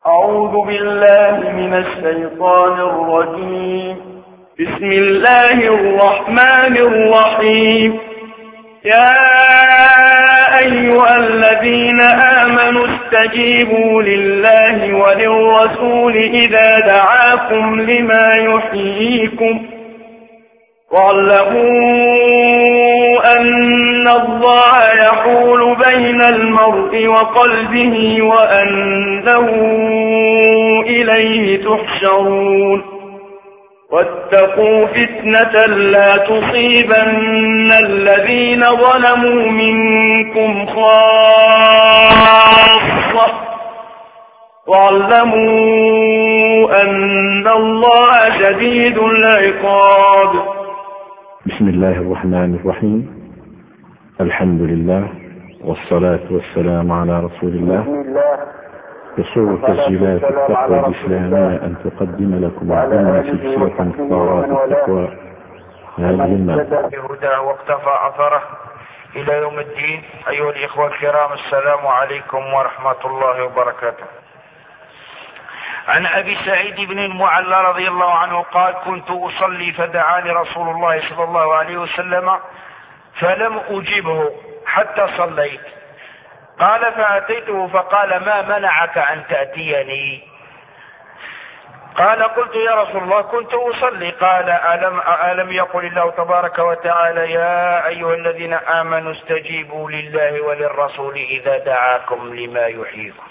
أعوذ بالله من الشيطان الرجيم. بسم الله الرحمن الرحيم. يا أيها الذين آمنوا استجيبوا لله وللرسول إذا دعاكم لما يحييكم واعلموا أن الله يحول بين المرء وقلبه وأنه إليه تحشرون. واتقوا فتنة لا تصيبن الذين ظلموا منكم خاصة واعلموا أن الله شديد العقاب. بسم الله الرحمن الرحيم. الحمد لله والصلاة والسلام على رسول الله. يسر تسجيلات التقوى الإسلامية أن تقدم لكم ضمن سلسلة خطوات التقوى هذه المادة بهدى واقتفى أثره إلى يوم الدين. أيها الإخوة الكرام، السلام عليكم ورحمة الله وبركاته. عن أبي سعيد بن المعلى رضي الله عنه قال: كنت أصلي فدعاني رسول الله صلى الله عليه وسلم فلم أجبه حتى صليت. قال: فأتيته فقال: ما منعك أن تأتيني؟ قال: قلت: يا رسول الله كنت أصلي. قال: ألم يقل الله تبارك وتعالى: يا أيها الذين آمنوا استجيبوا لله وللرسول إذا دعاكم لما يحييكم.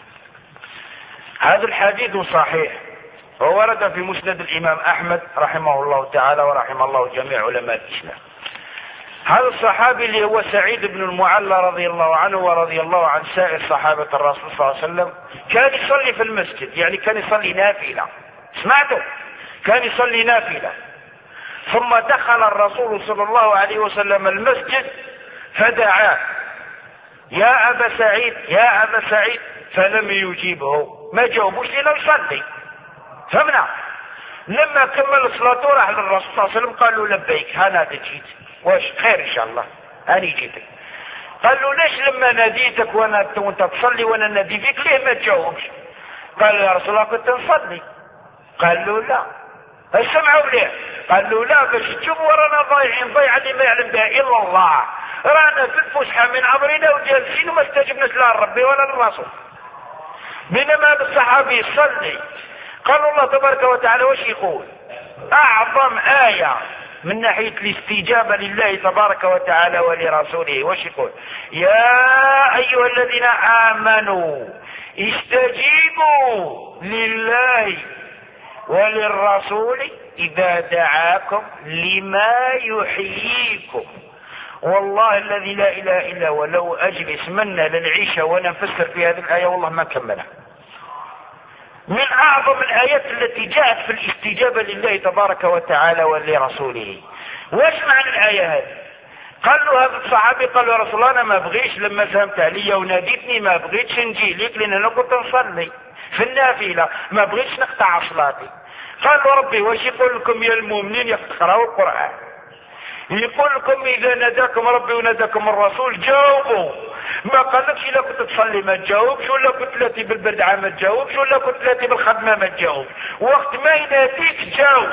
هذا الحديث صحيح وورد في مسند الإمام أحمد رحمه الله تعالى ورحمه الله جميع علماء الإسلام. هذا الصحابي اللي هو سعيد بن المعلى رضي الله عنه ورضي الله عن سائر صحابة الرسول صلى الله عليه وسلم كان يصلي في المسجد، يعني كان يصلي نافلة. سمعتوا؟ كان يصلي نافلة. ثم دخل الرسول صلى الله عليه وسلم المسجد فدعاه: يا أبا سعيد يا أبا سعيد، فلم يجيبه، ما جاوبوش لأنه يصلي. فهمنا؟ لما كمل صلاته راح للرسول صلى الله عليه وسلم قال له: لبيك، هانا جيت، واش خير ان شاء الله، اني جيتك. قال له: ليش لما ناديتك وانت تصلي وانا نادي فيك ليه ما تجاوبش؟ قال له: يا رسول الله كنت نصلي. قال له: لا. سمعوا ليه؟ قال له: لا، باش تشوفوا ورانا ضايعين ضيعه اللي ما يعلم بها الا الله، رانا في الفسحه من عمرنا وجالسين وما استجبناش لا لربي ولا للرسول. بينما هذا الصحابي يصلي. قال الله تبارك وتعالى وش يقول؟ اعظم آية من ناحية الاستجابة لله تبارك وتعالى ولرسوله، وش يقول؟ يا أيها الذين آمنوا استجيبوا لله وللرسول إذا دعاكم لما يحييكم. والله الذي لا إله إلا هو لو أجلس منا للعيشة ونفسر في هذه الآية والله ما كملها. من أعظم الآيات التي جاءت في الاستجابة لله تبارك وتعالى ولرسوله. واش معنى الآية هذه؟ قال له هذا الصحابي، قال له: يا رسول الله أنا ما بغيش لما فهمت علي وناديتني ما بغيتش نجي لك لأن أنا كنت نصلي في النافلة، ما بغيتش نقطع صلاتي. قال له: ربي واش يقول لكم يا المؤمنين يقرأوا القرآن؟ يقول لكم إذا ناداكم ربي وناداكم الرسول جاوبوا. ما قالكش إلا كنت تصلي ما تجاوبش، ولا كنت لاتي بالبردعة ما تجاوبش، ولا كنت لاتي بالخدمة ما تجاوبش. وقت ما يناديك جاوب.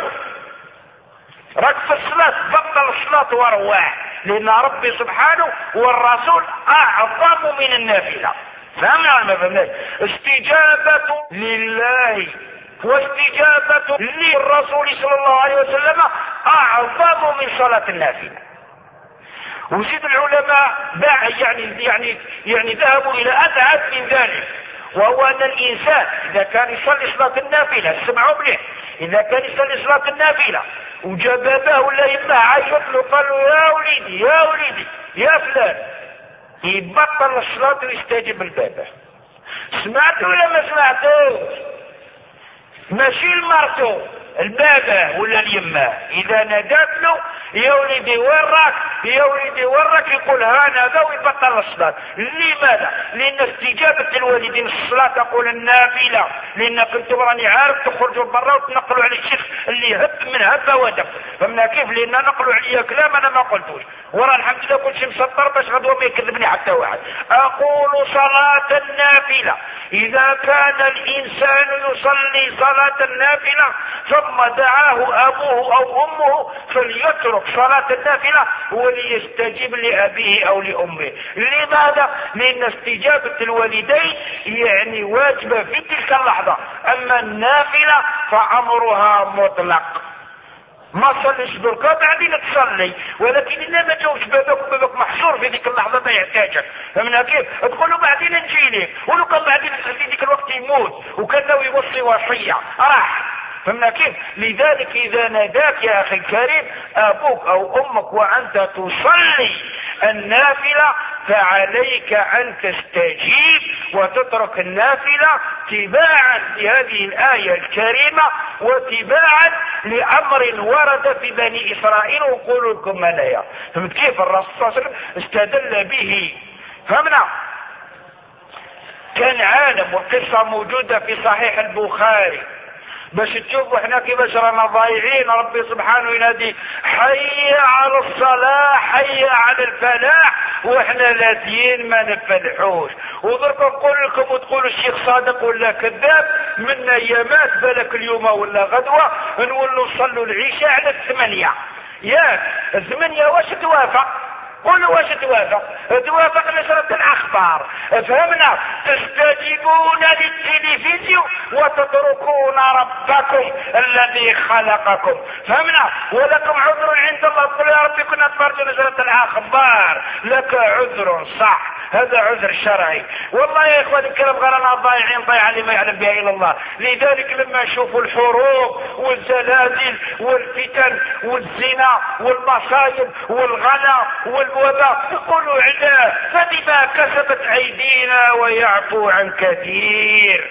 راك في الصلاة بطل الصلاة وروح، لأن ربي سبحانه والرسول أعظم من النافلة. فهمنا ولا ما فهمناش؟ استجابة لله واستجابة للرسول صلى الله عليه وسلم أعظم من صلاة النافلة. وزيد العلماء يعني ذهبوا إلى أبعد من ذلك، وهو أن الإنسان إذا كان يصلي صلاة النافلة، اسمعوا مليح، إذا كان يصلي صلاة النافلة وجاب باباه ولا يماه عيط له قال له: يا وليدي يا وليدي يا فلان، يبطل الصلاة ويستجيب الباباه. سمعتوا ولا ما سمعتوا؟ ماشي المرتو البابا ولا اليماه اذا نادت له يا وليدي وراك يا وليدي وراك يقول هذا ويبطل الصلاة. لماذا؟ لان استجابة الوالدين الصلاة تقول النافلة، لان كنتم راني عارف تخرجوا برا وتنقلوا على الشيخ اللي هب من هبه ودب. فهمنا كيف؟ لان نقلوا عليا كلام انا ما قلتوش، ورا الحمد لله كل شيء مسطر باش غدوه ما يكذبني حتى واحد. اقول صلاة النافلة اذا كان الانسان يصلي صلاة النافلة ثم دعاه ابوه او امه فليترك صلاة النافلة وليستجيب لابيه او لامه. لماذا؟ لان استجابة الوالدين يعني واجبة في تلك اللحظة، اما النافلة فامرها مطلق. ما تصليش بركة بعدين تصلي، ولكن اذا ما جاوش بابك محصور في ذيك اللحظة ما يحتاجك. فهمنا كيف؟ تقول له بعدين نجيلك، ولو كان بعدين في ذيك الوقت يموت وكان ناوي يوصي وصية راح. فهمنا كيف؟ لذلك اذا ناداك يا اخي الكريم ابوك او امك وانت تصلي النافلة فعليك ان تستجيب وتترك النافلة تباعا لهذه الآية الكريمة وتباعا لأمر ورد في بني إسرائيل وقولوا لكم منايا. فهمت كيف؟ الرسول صلى الله عليه وسلم استدل به. فهمنا؟ كان عالم والقصة موجودة في صحيح البخاري باش تشوفوا احنا كيفاش رانا ضايعين. ربي سبحانه ينادي حي على الصلاة حي على الفلاح واحنا لاذين ما نفلحوش. وضرب نقول لكم وتقولوا الشيخ صادق ولا كذاب، من ايامات بالك اليوم ولا غدوة نولوا نصلوا العشاء على 8. ياك 8 واش توافق؟ قولوا واش توافق؟ توافق نشرة الاخبار. فهمنا؟ تستجيبون للتلفزيون وتتركون ربكم الذي خلقكم. فهمنا؟ ولكم عذر عند الله. قل يا ربي كنا نتفرج نشرة الاخبار، لك عذر صح، هذا عذر شرعي. والله يا اخواني الكرام غيرنا ضايعين ضيعة لما يعلم بها الا الله. لذلك لما نشوفوا الحروب والزلازل والفتن والزنا والمصايب والغلا والوباء يقولوا عداه فبما كسبت ايدينا ويعفو عن كثير.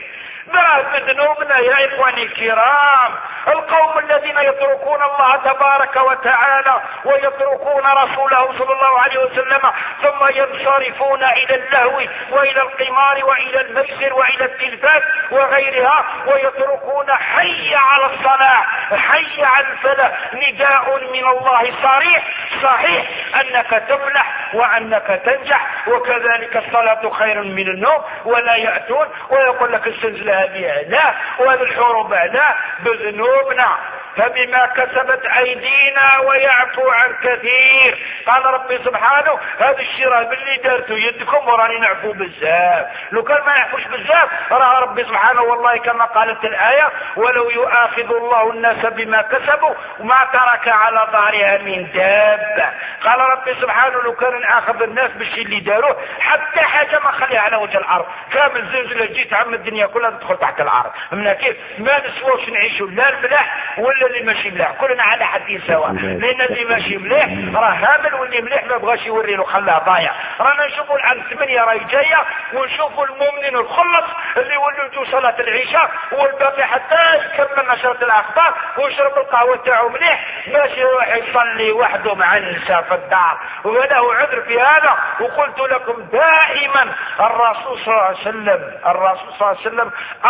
ذنوبنا يا اخواني الكرام. القوم الذين يتركون الله تبارك وتعالى ويتركون رسوله صلى الله عليه وسلم ثم ينصرفون الى اللهو والى القمار والى الميسر والى التلفاز وغيرها ويتركون حي على الصلاة حي على الفلاح. نداء من الله صحيح انك تفلح وانك تنجح، وكذلك الصلاة خير من النوم. ولا يأتون ويقول لك الزلزال هذه لا وهذه الحروب لا بذنوبنا فبما كسبت ايدينا ويعفو عن كثير. قال ربي سبحانه هذا الشراء باللي دارتوا يدكم وراني نعفو بزاف. لو كان ما يعفوش بزاف راه ربي سبحانه والله كما قالت الآية ولو يؤاخذ الله الناس بما كسبوا ما ترك على ظهرها من دابة. قال ربي سبحانه لو كان ناخذ الناس بالشيء اللي داروه حتى حاجة ما خليها على وجه الارض. كامل زلزلة جيت عم الدنيا كلها تدخل تحت الارض. من كيف ما نسووش نعيشوا لا الملاح ولا اللي ماشي مليح، كلنا على حد سواء. لان اللي ماشي مليح راه هامل واللي مليح ما بغاش يوري له خلاه ضايع. رانا نشوفوا الان 8 راهي جايه ونشوفوا المؤمنين الخلص اللي ولوا يجوا صلاه العشاء والباقي حتى يكمل نشرة الاخبار ويشرب القهوه تاعو مليح ماشي يروح يصلي وحده مع النساء في الدار وله عذر في هذا. وقلت لكم دائما الرسول صلى الله عليه وسلم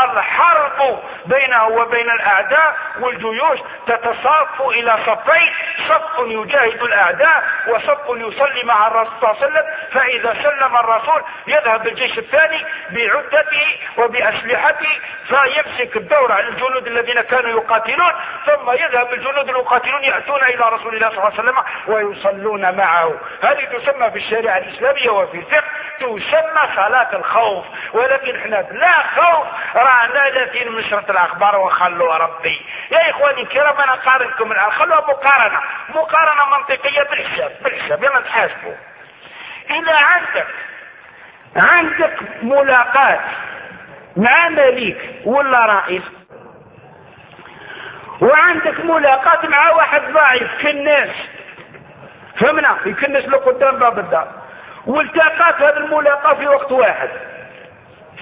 الحرب بينه وبين الاعداء والجيوش تتصاف الى صفين، صف يجاهد الاعداء وصف يصلي مع الرسول صلى الله عليه وسلم. فاذا سلم الرسول يذهب الجيش الثاني بعدته وباسلحته فيمسك الدور على الجنود الذين كانوا يقاتلون، ثم يذهب الجنود المقاتلون ياتون الى رسول الله صلى الله عليه وسلم ويصلون معه. هذه تسمى في الشريعه الاسلاميه وفي الفقه تسمى صلاه الخوف. ولكن احنا لا خوف رانا لاذين من نشرة الاخبار وخلوا ربي. يا اخواني الكرام انا قارنكم الان خلوها مقارنه منطقيه بالحساب يلا نتحاسبوا. اذا عندك ملاقات مع ملك ولا رئيس وعندك ملاقات مع واحد ضعيف كالناس، فهمنا يكنس له قدام باب الدار، والتقات هذه الملاقاه في وقت واحد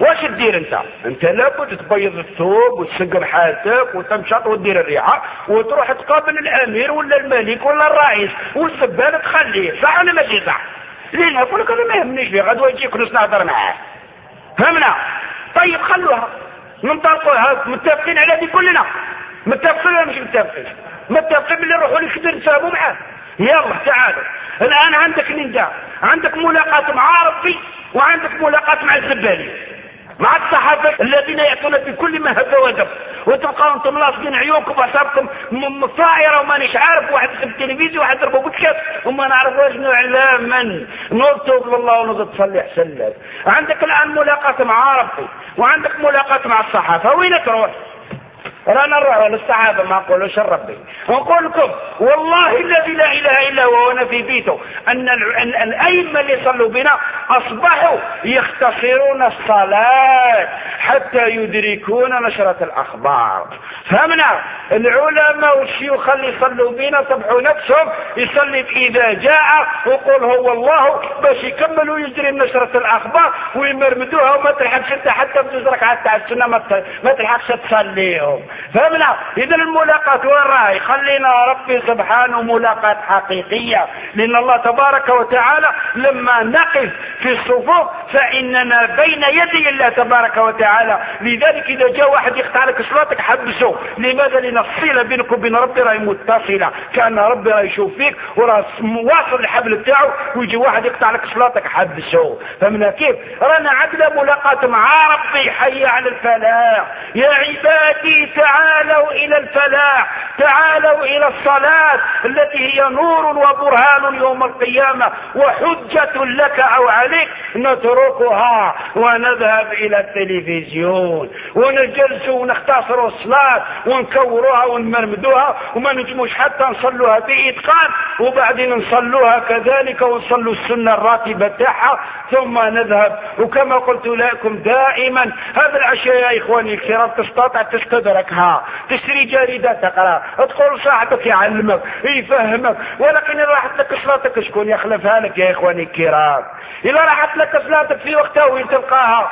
واش تدير انت لابد تبيض الثوب وتسقر حالتك وتمشط وتدير الريحه وتروح تقابل الامير ولا الملك ولا الرئيس والزبال تخليه، صح ولا ماشي صح؟ لين اقول لك انا ما يهمنيش فيه، غدوه يجيك نص نهضر معاه. فهمنا؟ طيب خلوها ننطلقوها، متفقين على دي كلنا؟ متفقين ولا مش متفقين؟ متفقين باللي نروحوا لكبير نتفاهموا معاه. يلا تعالوا الان عندك نداء، عندك ملاقاة مع ربي وعندك ملاقاة مع الزبالين، مع الصحافة الذين يأتون بكل ما هب ودب، وتبقوا انتم لاصقين عيونكم وحسابكم طائرة ومانيش عارف، واحد في التلفزيون واحد ضربوا بودكاست وما نعرفوش اعلاما نرتب لله ونضد تصلي حسن. عندك الان ملاقاة مع ربي وعندك ملاقاة مع الصحافة، وين تروح؟ رانا نروح للصحابة ما نقولوش ربي، ونقول لكم والله الذي لا اله الا هو وانا في بيته ان الائمه اللي صلوا بنا اصبحوا يختصرون الصلاة حتى يدركون نشرة الاخبار. فهمنا؟ العلماء والشيوخ اللي يصلوا بنا صبحوا نفسهم يصلي اذا جاء وقول هو الله باش يكملوا يجري نشرة الاخبار ويمرمدوها وما تلحقش انت حتى بجوز ركعات تاع السنه ما تلحقش تصليهم. فهمنا؟ اذا الملاقاة وين راهي؟ خلينا ربي سبحانه ملاقاة حقيقية، لان الله تبارك وتعالى لما نقف في الصفوف فاننا بين يدي الله تبارك وتعالى. لذلك اذا جاء واحد يقطع لك صلاتك حبسه. لماذا؟ لان الصله بينك وبين ربي راهي متصله، كان ربي راه يشوف فيك وراه واصل الحبل بتاعه، ويجي واحد يقطع لك صلاتك حبسه. فهمنا كيف؟ رانا عندنا ملاقاة مع ربي. حي على الفلاح يا عبادي، تعالوا الى الفلاح، تعالوا الى الصلاة التي هي نور وبرهان يوم القيامة وحجة لك او عليك. نتركها ونذهب الى التلفزيون ونجلس ونختصر الصلاة ونكوروها ونمرمدوها وما نجموش حتى نصلوها بإتقان، وبعدين نصلوها كذلك ونصلوا السنة الراتبة تاعها ثم نذهب. وكما قلت لكم دائما هذا العشاء يا اخواني الكرام تستطيع تستدركها، تشتري جريدة تقرا، تقول صاحبك يعلمك يفهمك، ولكن إذا راحت لك صلاتك شكون يخلفها لك يا اخواني الكرام؟ إذا راحت لك صلاتك في وقتها وين تلقاها؟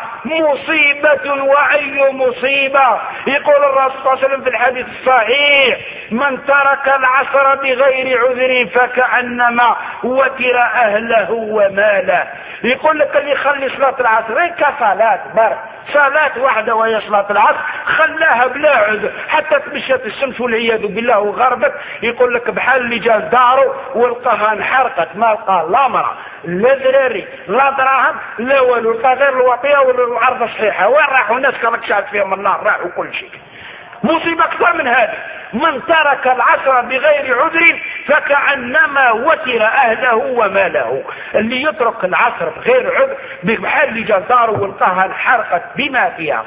مصيبة وأي مصيبة. يقول الرسول صلى الله عليه وسلم في الحديث الصحيح من ترك العصر بغير عذر فكأنما وتر أهله وماله. يقول لك اللي يخلي صلاة العصر كصلاة برك، صلاة واحدة وهي صلاة العصر خلاها بلا عذر حتى تمشت الشمس والعياذ بالله وغربت، يقول لك بحال اللي جاء داره ولقاها انحرقت، ما لقى لا مرأة لا ذراري لا دراهم لا والو، لقى غير الوطية والعرض صحيحة. وين راحوا الناس كانت شعت فيهم النار؟ راحوا كل شيء. مصيبة أكثر من هذه، من ترك العصر بغير عذر فكأنما وتر أهله وماله. اللي يترك العصر بغير عذر بحال اللي جا داره ولقاها انحرقت بما فيها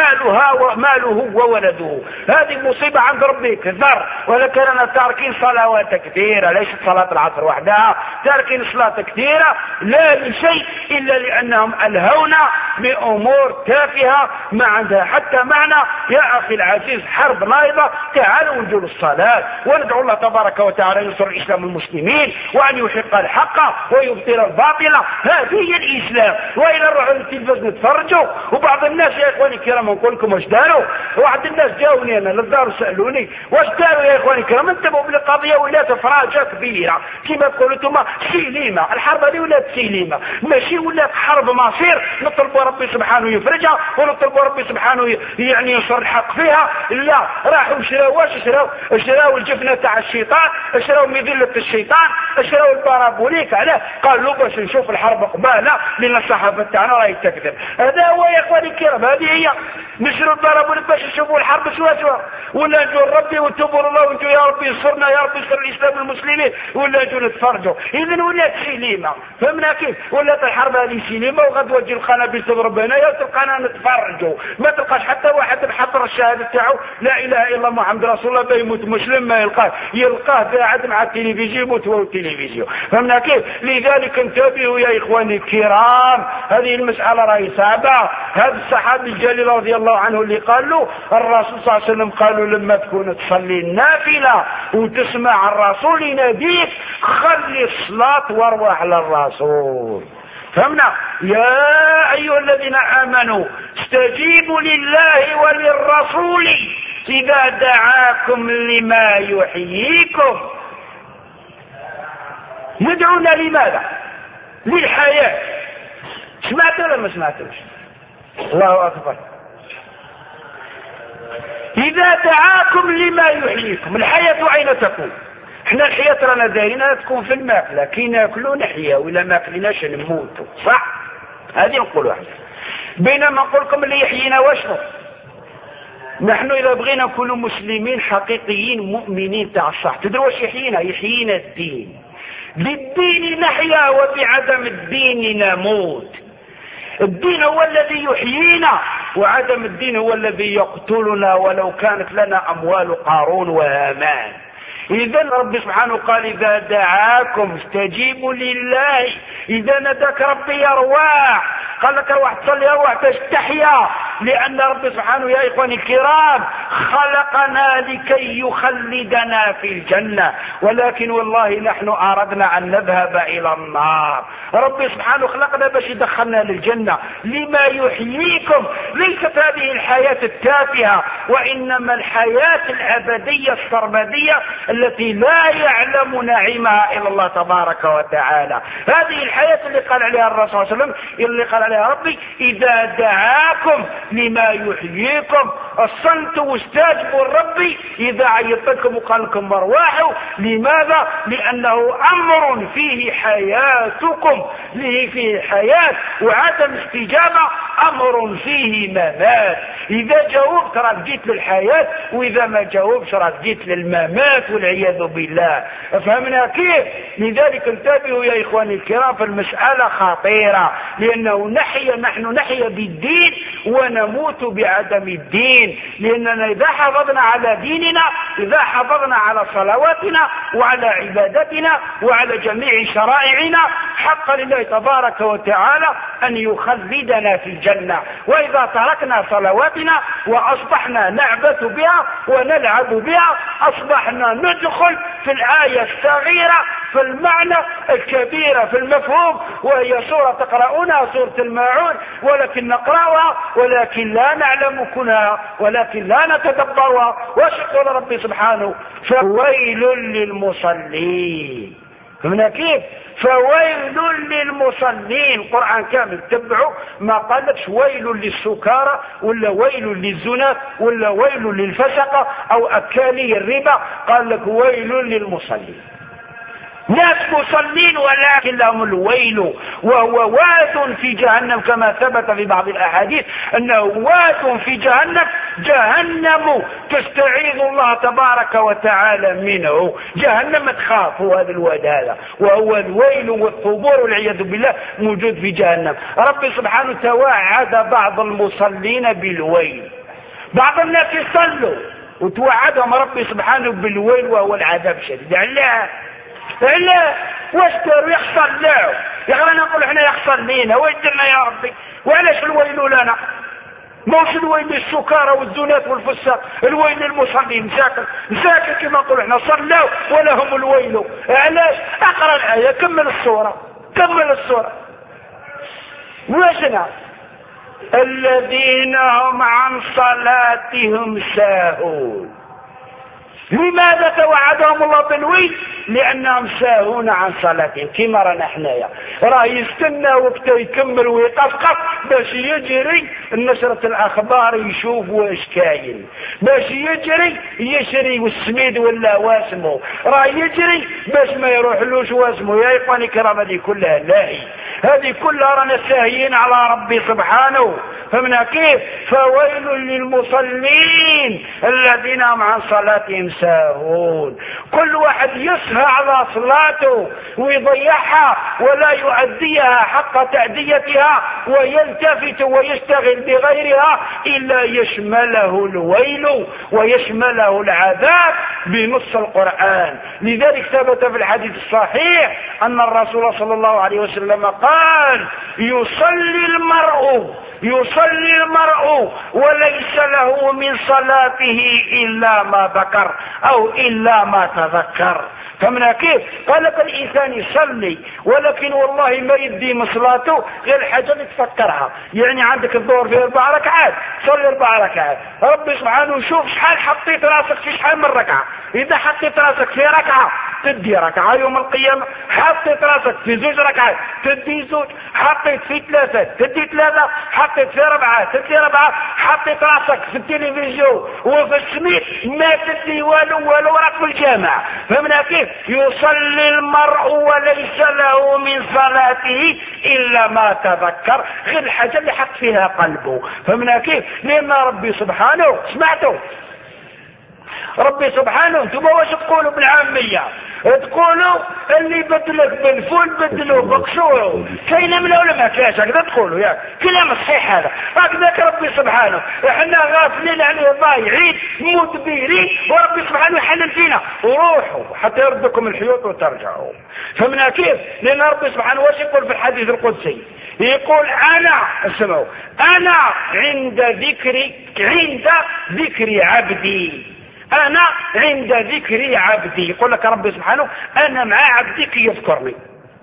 ماله وولده. هذه مصيبة عند ربي كثر. ولكن أنا تاركين صلوات كثيرة، ليست صلاة العصر وحدها، تاركين صلاة كثيرة لا لشيء إلا لأنهم ألهونا بأمور تافهة ما عندها حتى معنى. يا أخي العزيز حرب نايضة، تعالوا ونجول الصلاة وندعو الله تبارك وتعالى ينصر الإسلام والمسلمين وأن يحق الحق ويبطل الباطل. هذه هي الإسلام. وإلى نروحوا للتلفاز نتفرجوا. وبعض الناس يا إخواني الكرام نقول لكم واش داروا، واحد الناس جاوني أنا للدار وسألوني واش داروا يا إخواني الكرام. انتبهوا بالقضية ولات فراجة كبيرة كما تقولوا انتم سيليمة. الحرب هذه ولات سيليمة، ماشي ولات حرب مصير نطلبوا ربي سبحانه يفرجها ونطلبوا ربي سبحانه يعني ينصر الحق فيها. لا، راحوا شراو واش شراو الجفنة تاع الشيطان، شراو مذلة الشيطان، شراو البارابوليك. علاه؟ قالوا باش نشوف الحرب قبالة لان الصحافة تاعنا راهي تكذب. هذا هو يا اخواني الكرام، هذه هي. نشروا البارابوليك باش نشوفوا الحرب سوا ولا نجوا ربي وتوبوا الله وانتم يا ربي ينصرنا يا ربي ينصر الاسلام والمسلمين ولا نجوا نتفرجوا. اذا ولات سينما. فهمنا كيف؟ ولات الحرب هذه سينما وغدوه تجي القنابل تضرب هنايا تلقانا نتفرجوا. ما تلقاش حتى واحد محضر الشهاده تاعو لا اله الا الله محمد رسول الله بيموت مسلم ما يلقاه قاعد مع التلفزيون يموت هو التلفزيون. فهمنا كيف؟ لذلك انتبهوا يا اخواني الكرام، هذه المساله راهي صعبه. هذا الصحابي الجليل رضي الله عنه اللي قال له الرسول صلى الله عليه وسلم قالوا لما تكون تصلي النافله وتسمع الرسول يناديك خلي الصلاه واروح للرسول. فهمنا؟ يا أيها الذين آمنوا استجيبوا لله وللرسول إذا دعاكم لما يحييكم. يدعونا لماذا؟ للحياة. سمعتوا ولا ما سمعتوش؟ الله أكبر. إذا دعاكم لما يحييكم. الحياة أين تكون؟ احنا الحياة رانا دايرينها تكون في الماكلة، كي ناكلوا نحيا ولا ما كلناش نموتوا، صح؟ هذه نقول واحد. بينما نقول لكم اللي يحيينا واشنو؟ نحن إذا بغينا نكونوا مسلمين حقيقيين مؤمنين تاع الصح، تدروا واش يحيينا؟ يحيينا الدين. بالدين نحيا وبعدم الدين نموت. الدين هو الذي يحيينا وعدم الدين هو الذي يقتلنا ولو كانت لنا أموال قارون وهامان. إذا رب سبحانه قال إذا دعاكم استجيبوا لله. إذا نداك ربي يا رواح، قال لك روح تصلي روح تستحيا، لأن رب سبحانه يا إخواني الكرام خلقنا لكي يخلدنا في الجنة، ولكن والله نحن أردنا أن نذهب إلى النار. رب سبحانه خلقنا باش يدخلنا للجنة. لما يحييكم. ليست هذه الحياة التافهة، وإنما الحياة الأبدية السرمدية التي لا يعلم نعيمها إلا الله تبارك وتعالى. هذه الحياة اللي قال عليها الرسول صلى الله عليه وسلم، اللي قال عليها ربي إذا دعاكم لما يحييكم. الصمت واستجبوا الرب إذا عيطتكم وقال لكم مرواحوا. لماذا؟ لأنه أمر فيه حياتكم، فيه حياة، وعدم استجابة أمر فيه ممات. إذا جاوبت راك جيت للحياة، وإذا ما جاوبت راك جيت للممات والعياذ بالله. فهمنا كيف؟ لذلك انتبهوا يا إخواني الكرام، في المسألة خطيرة، لأنه نحن نحيا بالدين ونموت بعدم الدين. لأننا إذا حافظنا على ديننا، إذا حافظنا على صلواتنا وعلى عبادتنا وعلى جميع شرائعنا، حق لله تبارك وتعالى أن يخلدنا في الجنة. وإذا تركنا صلواتنا وأصبحنا نعبث بها ونلعب بها، أصبحنا ندخل في الآية الصغيرة في المعنى الكبيرة في المفهوم، وهي سورة تقرؤونها سورة الماعون، ولكن نقرأها ولكن لا نعلم كنها، ولكن لا نتدبرها. وشكر ربي سبحانه فويل للمصلين. فهمنا كيف؟ فويل للمصلين. القرآن كامل تبعوا، ما قالكش ويل للسكارى ولا ويل للزنا ولا ويل للفسقة أو أكالي الربا، قال لك ويل للمصلين. ناس مصلين ولكن لهم الويل، وهو واد في جهنم، كما ثبت في بعض الأحاديث أنه واد في جهنم، جهنم تستعيذ الله تبارك وتعالى منه. جهنم تخاف هذا الواد هذا، وهو الويل والثبور والعياذ بالله موجود في جهنم. ربي سبحانه توعد بعض المصلين بالويل. بعض الناس يصلوا وتوعدهم ربي سبحانه بالويل وهو العذاب الشديد. لا واشتروا يحصل له. يا نقول احنا يحصل لينا ويدنا يا ربي، وعلاش الويل لنا؟ موش الويل للسكارى والزنات والفساق، الويل للمصلين مساكن كما نقول احنا صلوا ولهم الويل. علاش؟ اقرا الآية، كمل السورة واشنا الذين هم عن صلاتهم ساهون. لماذا توعدهم الله بالويل؟ لأنهم ساهون عن صلاتهم. كما رانا حنايا راه يستنى وقت يكمل ويقفقف باش يجري نشرة الأخبار يشوف واش كاين، باش يجري يشري والسميد ولا واسمه، راه يجري باش ما يروحلوش واسمه. يا إخواني الكرام هذه كلها لاهي، هذه كلها رانا ساهيين على ربي سبحانه. فمنا كيف؟ فويل للمصلين الذين هم عن صلاتهم ساهون. كل واحد يسهى على صلاته ويضيعها ولا يؤديها حق تأديتها ويلتفت ويشتغل بغيرها إلا يشمله الويل ويشمله العذاب بنص القرآن. لذلك ثبت في الحديث الصحيح أن الرسول صلى الله عليه وسلم قال يصلي المرء وليس له من صلاته إلا ما ذكر أو إلا ما تذكر. فمن كيف قال لك الإنسان يصلي ولكن والله ما يدي من صلاته غير الحاجة اللي تفكرها. يعني عندك الظهر في 4 ركعات، صلي 4 ركعات. ربي سبحانه يشوف شحال حطيت راسك في شحال من ركعة. إذا حطيت راسك في ركعة تدي ركعة يوم القيامة، حطيت راسك في 2 ركعات تدي 2، حطيت في 3 تدي 3، حطيت في 4 تدي 4، حطيت راسك في التلفزيون وفي السميت ما تدي والو راك في الجامع. فمن كيف يصلي المرء وليس له من صلاته إلا ما تذكر، غير الحاجة اللي حط فيها قلبه. فمن كيف لأن ربي سبحانه سمعته ربي سبحانه انتم واش تقولوا بالعامية؟ تقولوا اللي بدلك بالفول بدلوا بقصوره. كاينه من ولا ما كاش هكذا تقولوا؟ ياك كلام صحيح هذا. هكذاك ربي سبحانه احنا غافلين عليه ضايعين مدبرين، وربي سبحانه يحلل فينا وروحوا حتى يردكم الحيوط وترجعوا. فمن كيف لان ربي سبحانه واش يقول في الحديث القدسي؟ يقول انا اسمعوا انا عند ذكر عبدي، أنا عند ذكر عبدي. يقول لك ربي سبحانه أنا مع عبدي كي يذكرني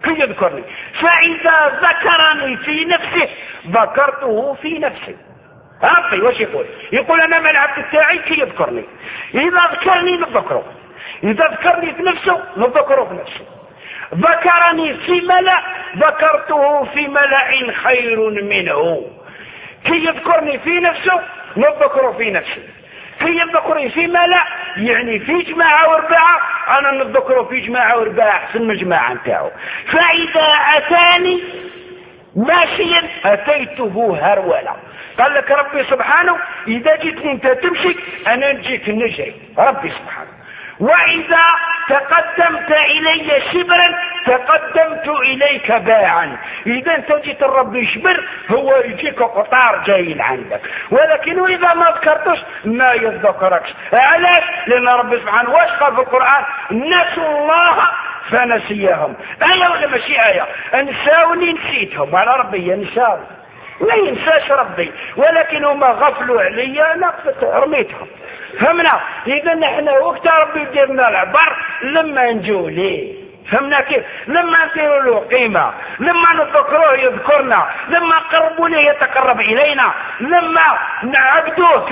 فإذا ذكرني في نفسه ذكرته في نفسي. ربي واش يقول أنا مع العبد التاعي كي يذكرني، إذا ذكرني نذكره، إذا ذكرني في نفسه نذكره في نفسه. ذكرني في ملأ ذكرته في ملأ خير منه. كي يذكرني في نفسه نذكره في نفسه. كي يذكرني في ملأ يعني في جماعة ورباعة أنا نذكره في جماعة ورباعة أحسن من جماعة نتاعو. فإذا أتاني ماشيا أتيته هرولا. قال لك ربي سبحانه إذا جيتني أنت تمشي أنا نجيك نجري ربي سبحانه. وإذا تقدمت إلي شبرا تقدمت إليك باعا. إذا انت جيت الرب شبر هو يجيك قطار جاي عندك. ولكن إذا ما ذكرتش ما يذكركش. علاش؟ لأن رب سبحانه واش قال في القرآن؟ نسوا الله فنسيهم. آية ولا ماشي آية؟ أنساوني نسيتهم. على ربي ينساون لا ينساش ربي، ولكن هما غفلوا عليا نقصت رميتهم. فهمنا؟ إذا نحن وقت ربي يديرنا العبر لما نجو ليه. فهمنا كيف؟ لما نديروا له قيمة، لما نذكروه يذكرنا، لما قربوا له يتقرب إلينا، لما نعبدوه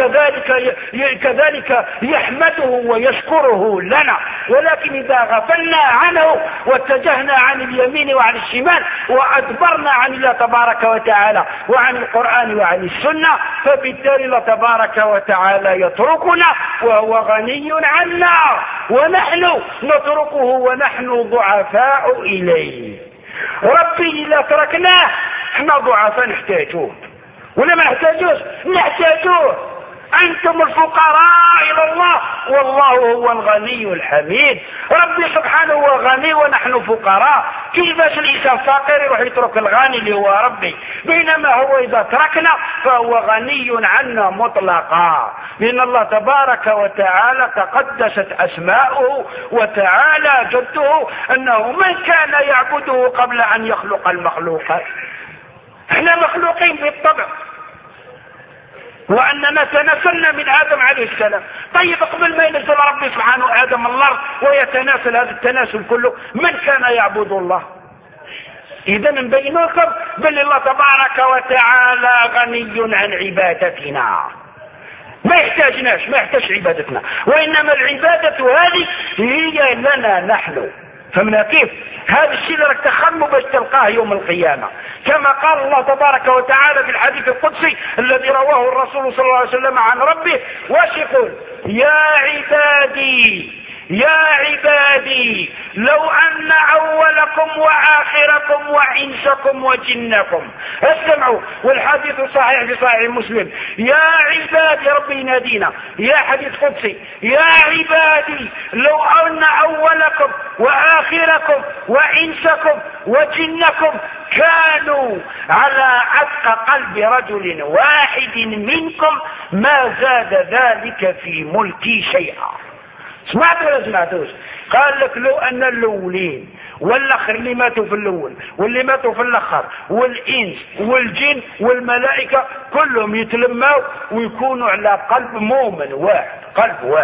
كذلك يحمده ويشكره لنا. ولكن إذا غفلنا عنه واتجهنا عن اليمين وعن الشمال وأدبرنا عن الله تبارك وتعالى وعن القرآن وعن السنة فبالتالي الله تبارك وتعالى يتركنا وهو غني عنا ونحن نتركه ونحن ضعفاء إليه. ربي إذا تركناه احنا ضعفاء نحتاجوه ولا ما نحتاجوش؟ نحتاجوه. أنتم الفقراء إلى الله والله هو الغني الحميد. ربي سبحانه هو غني ونحن فقراء. كيفاش الإنسان فقير يروح يترك الغني اللي هو ربي؟ بينما هو إذا تركنا فهو غني عنا مطلقا. لأن الله تبارك وتعالى تقدست أسماؤه وتعالى جده أنه من كان يعبده قبل أن يخلق المخلوقات. احنا مخلوقين بالطبع وأننا تناسلنا من آدم عليه السلام. طيب قبل ما ينزل ربي سبحانه آدم الأرض ويتناسل هذا التناسل كله من كان يعبد الله؟ إذا نبين لكم بل الله تبارك وتعالى غني عن عبادتنا، ما يحتاج عبادتنا، وإنما العبادة هذه هي لنا نحن. فمن كيف؟ هذا الشيء اللي راك تخمه باش تلقاه يوم القيامة كما قال الله تبارك وتعالى في الحديث القدسي الذي رواه الرسول صلى الله عليه وسلم عن ربه. واش يقول؟ يا عبادي لو أن أولكم وآخركم وإنسكم وجنكم. اسمعوا، والحديث صحيح في صحيح مسلم. يا عبادي ربي ينادينا يا حديث قدسي يا عبادي لو أن أولكم وآخركم وإنسكم وجنكم كانوا على عتق قلب رجل واحد منكم ما زاد ذلك في ملكي شيئا. سمعت ولا سمعتوش؟ قال لك لو أن الأولين والآخر اللي ماتوا في الأول واللي ماتوا في الآخر والإنس والجن والملائكة كلهم يتلموا ويكونوا على قلب مؤمن واحد، قلب واحد.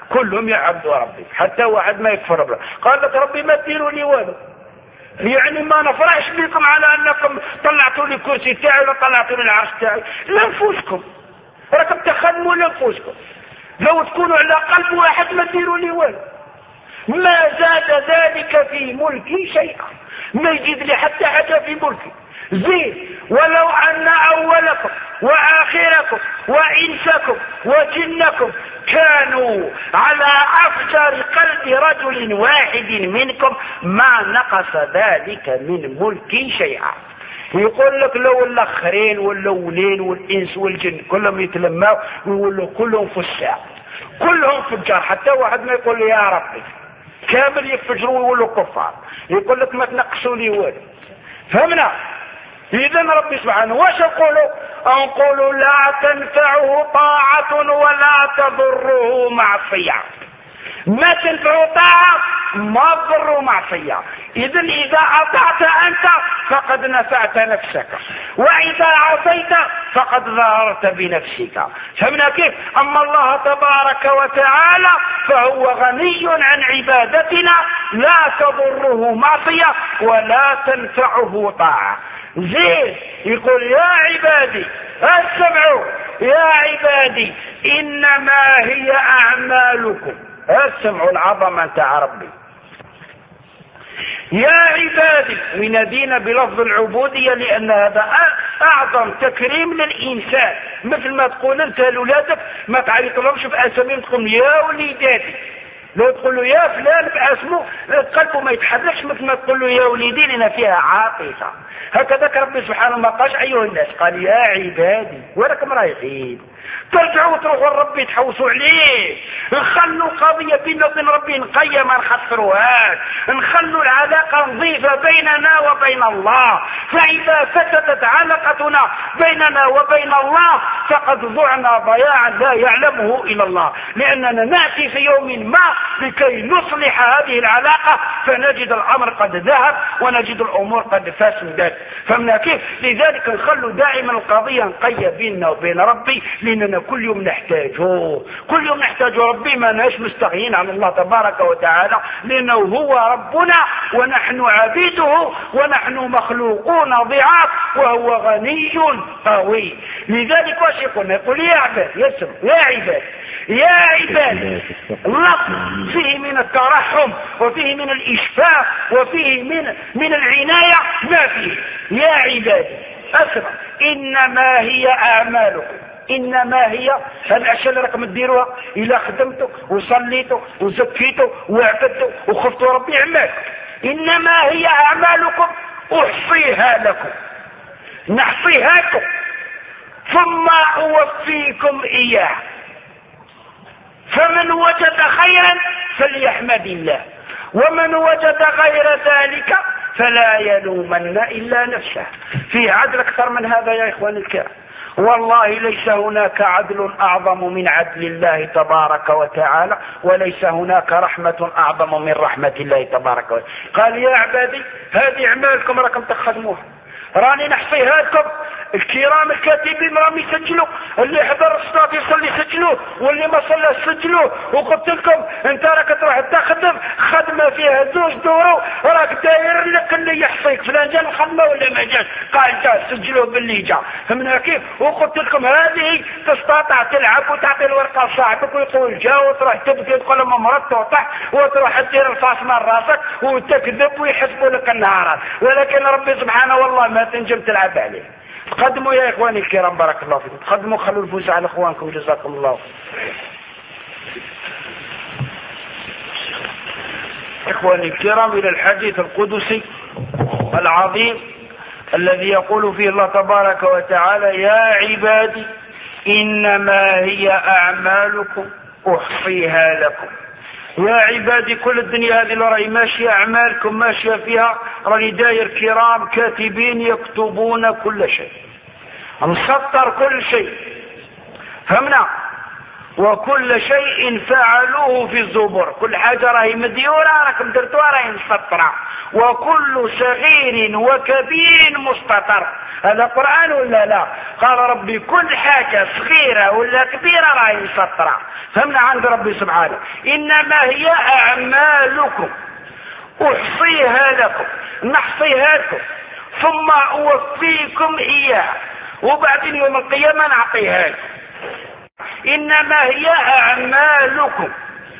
كلهم يعبدوا ربي، حتى واحد ما يكفر بالله. قال لك ربي ما تديروا لي والو، يعني ما نفرحش بكم على انكم طلعتوا لي كرسي تاعي ولا طلعتوا لي العرش تاعي، لانفسكم راكم تخدموا لانفسكم. لو تكونوا على قلب واحد ما تديروا لي والو. ما زاد ذلك في ملكي شيئا، ما يزيد لي حتى حاجه في ملكي. زين ولو ان اولكم واخركم وانسكم وجنكم كانوا على افجر قلب رجل واحد منكم ما نقص ذلك من ملكي شيئا. يقول لك لو الاخرين والاولين والانس والجن كلهم يتلموا ويقولوا كلهم فساق كلهم فجار، حتى واحد ما يقول لي يا ربي، كامل يفجروا ويقولوا كفار. يقول لك ما تنقصوا لي والو. فهمنا؟ إذا ربي سبحانه واش نقولوا لا تنفعه طاعة ولا تضره معصية. ما تنفعه طاعة ما تضره معصية. إذا أطعت أنت فقد نفعت نفسك، وإذا عصيت فقد ضررت بنفسك. فهمنا كيف؟ أما الله تبارك وتعالى فهو غني عن عبادتنا، لا تضره معصية ولا تنفعه طاعة. زين يقول يا عبادي اسمعوا يا عبادي انما هي اعمالكم. اسمعوا العظمه تاع ربي. يا عبادي وينادينا بلفظ العبوديه، لان هذا اعظم تكريم للانسان. مثل ما تقول انت لاولادك ما تعيط لهمش باساميهم، تقول يا وليداتي. لو تقول له يا فلان باسمه قلبه ما يتحركش، مثل ما تقول له يا وليدي لنا فيها عاطفه. هكذا ربي سبحانه ما قالش ايها الناس، قال يا عبادي. وراكم رايحين ترجعوا تروحوا لربي تحوسوا عليه، نخلوا قضيه بيننا وبين ربي نقيه ما نخسروهاش، نخلوا العلاقه نظيفه بيننا وبين الله. فاذا فسدت علاقتنا بيننا وبين الله فقد ضعنا ضياعا لا يعلمه الا الله، لاننا ناتي في يوم ما لكي نصلح هذه العلاقه فنجد الامر قد ذهب ونجد الامور قد فسدت. فمن كيف؟ لذلك نخلوا دائما القضيه نقيه بيننا وبين ربي، لاننا كل يوم نحتاجه، كل يوم نحتاج ربي، ما ناش مستغنين عن الله تبارك وتعالى، لانه هو ربنا ونحن عبيده ونحن مخلوقون ضعاف وهو غني قوي. لذلك واش يقول يا عباد يسر يا عباد يا عباد. اللفظ فيه من الترحم وفيه من الإشفاق وفيه من العناية ما فيه. يا عبادي أسمع إنما هي أعمالكم. إنما هي الأشياء اللي راكم تديروها، إلا خدمتوا وصليتوا وزكيتوا وعبدتوا وخفتوا ربي عمالكم، إنما هي أعمالكم أحصيها لكم، نحصيها لكم ثم أوفيكم إياه. فمن وجد خيرا فليحمد الله، ومن وجد غير ذلك فلا يلومن إلا نفسه. في عدل أكثر من هذا يا إخواني الكرام؟ والله ليس هناك عدل أعظم من عدل الله تبارك وتعالى، وليس هناك رحمة أعظم من رحمة الله تبارك وتعالى. قال يا عبادي هذه أعمالكم راكم تخدموها، راني نحصيها لكم. الكرام الكاتبين راهم يسجلوا، اللي حضر الصلاة يصلي يسجلوه، واللي ما صلى يسجلوه. وقلت لكم انت راك تروح تخدم خدمه فيها زوج دورو، راك داير لك اللي يحصيك فلان جا الخدمه ولا ما جاش، قال جا سجلوه باللي جا. فهمنا كيف؟ وقلت لكم هذه تستطيع تلعب وتعطي الورقه لصاحبك ويقول جا، وتروح تبكي تقول لهم مرضت وطح، وتروح تدير الفاس من راسك وتكذب ويحسبوا لك النهارات. ولكن ربي سبحانه والله ما تنجم تلعب عليه. تقدموا يا اخواني الكرام بارك الله فيكم، تقدموا خلوا الفوز على اخوانكم جزاكم الله. اخواني الكرام الى الحديث القدسي العظيم الذي يقول فيه الله تبارك وتعالى يا عبادي انما هي اعمالكم احصيها لكم. يا عبادي كل الدنيا هذه اللي راهي ماشيه اعمالكم ماشيه فيها، راني داير كرام كاتبين يكتبون كل شيء، مسطر كل شيء. فهمنا؟ وكل شيء فعلوه في الزبر، كل حاجة راهي مديورة راكم درتوها راهي مسطرة، وكل صغير وكبير مستطر. هذا قرآن ولا لا؟ قال ربي كل حاجة صغيرة ولا كبيرة راهي مسطرة. فهمنا عند ربي سبحانه إنما هي أعمالكم أحصيها لكم، نحصيها لكم ثم أوفيكم إياها، وبعدين يوم القيامة نعطيها لكم. إنما هي أعمالكم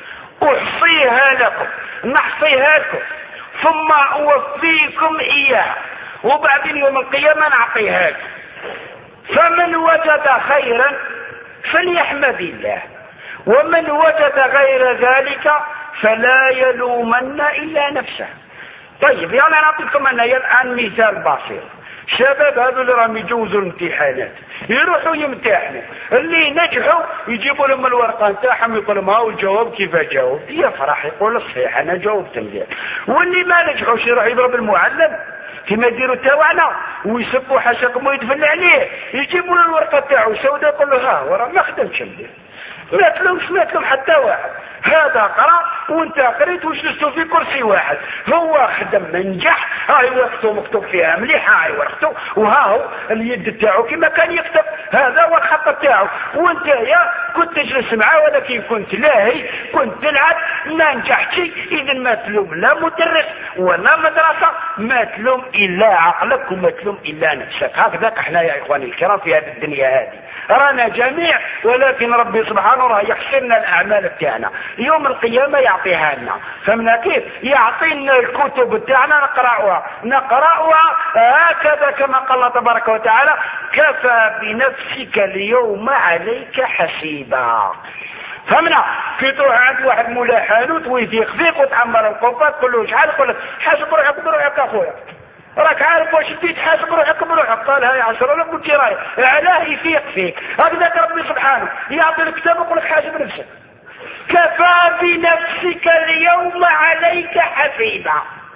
أحصيها لكم نحصيها لكم ثم أوفيكم إياها، وبعدين يوم القيامة نعطيها لكم. فمن وجد خيرا فليحمد الله، ومن وجد غير ذلك فلا يلومن إلا نفسه. طيب يعني نعطيكم أنا الآن مثال بسيط. شباب هذول اللي راهم يجوزوا الامتحانات يروحوا يمتحنوا، اللي نجحوا يجيبوا لهم الورقه نتاعهم يقول لهم ها الجواب كيف جاوب، يفرح يقول صحيح انا جاوبت مليح. واللي ما نجحوش يروح يضرب المعلم كما يديروا تاعنا ويسبوا حاشاكم ويدفن عليه، يجيبوا له الورقه تاعو سوداء يقول له ها وراه ما خدمتش مليح، ما تلوم حتى واحد. هذا قرأ وانت قريت وجلستوا في كرسي واحد، هو خدم منجح هاي ورقته مكتوب فيها مليحه هاي ورقته، وها هو اليد تاعو كما كان يكتب، هذا هو الخط تاعو، وانت يا كنت تجلس معاه ولكن كنت لاهي كنت تلعب ما نجحتش. اذا ما تلوم لا مدرس ولا مدرسه، ما تلوم الا عقلك وما تلوم الا نفسك. هكذا احنا يا اخواني الكرام في هذه الدنيا هذه رانا جميع، ولكن ربي سبحانه راه يحسن الاعمال تاعنا يوم القيامة يعطيها لنا. فمنا كيف يعطينا الكتب تاعنا نقرأها هكذا كما قال الله تبارك وتعالى كفى بنفسك اليوم عليك حسيبا. فهمنا كي تروح عند واحد مولا حانوت ويثيق فيك وتعمر القبة تقول له شحال، يقول لك حاسب روحك بروحك اخويا، راك عارف واش انت تحاسب روحك بروحك. قال هاي 10 لك قلت راي علاه يفيق فيك. هكذا ربي سبحانه يعطي الكتاب ويقول لك حاسب نفسك، كفى بنفسك اليوم عليك حسيبا.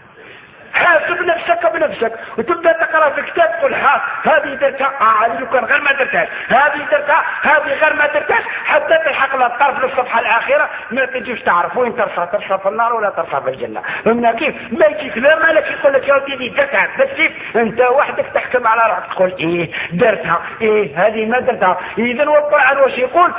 حاسب نفسك بنفسك وتبدا تقرا في الكتاب تقول هذه درتها هذه كان غير ما درتهاش، هذه درتها هذه غير ما درتهاش، حتى تلحق للطرف للصفحه الاخيره ما تجيش تعرف وين ترصى في النار ولا ترصى في الجنه. فهمنا كيف؟ ما يجيك لا مالك يقول لك يا ودي درتها، بس انت وحدك تحكم على روحك تقول ايه درتها ايه هذه ما درتها. اذا والقران واش يقول؟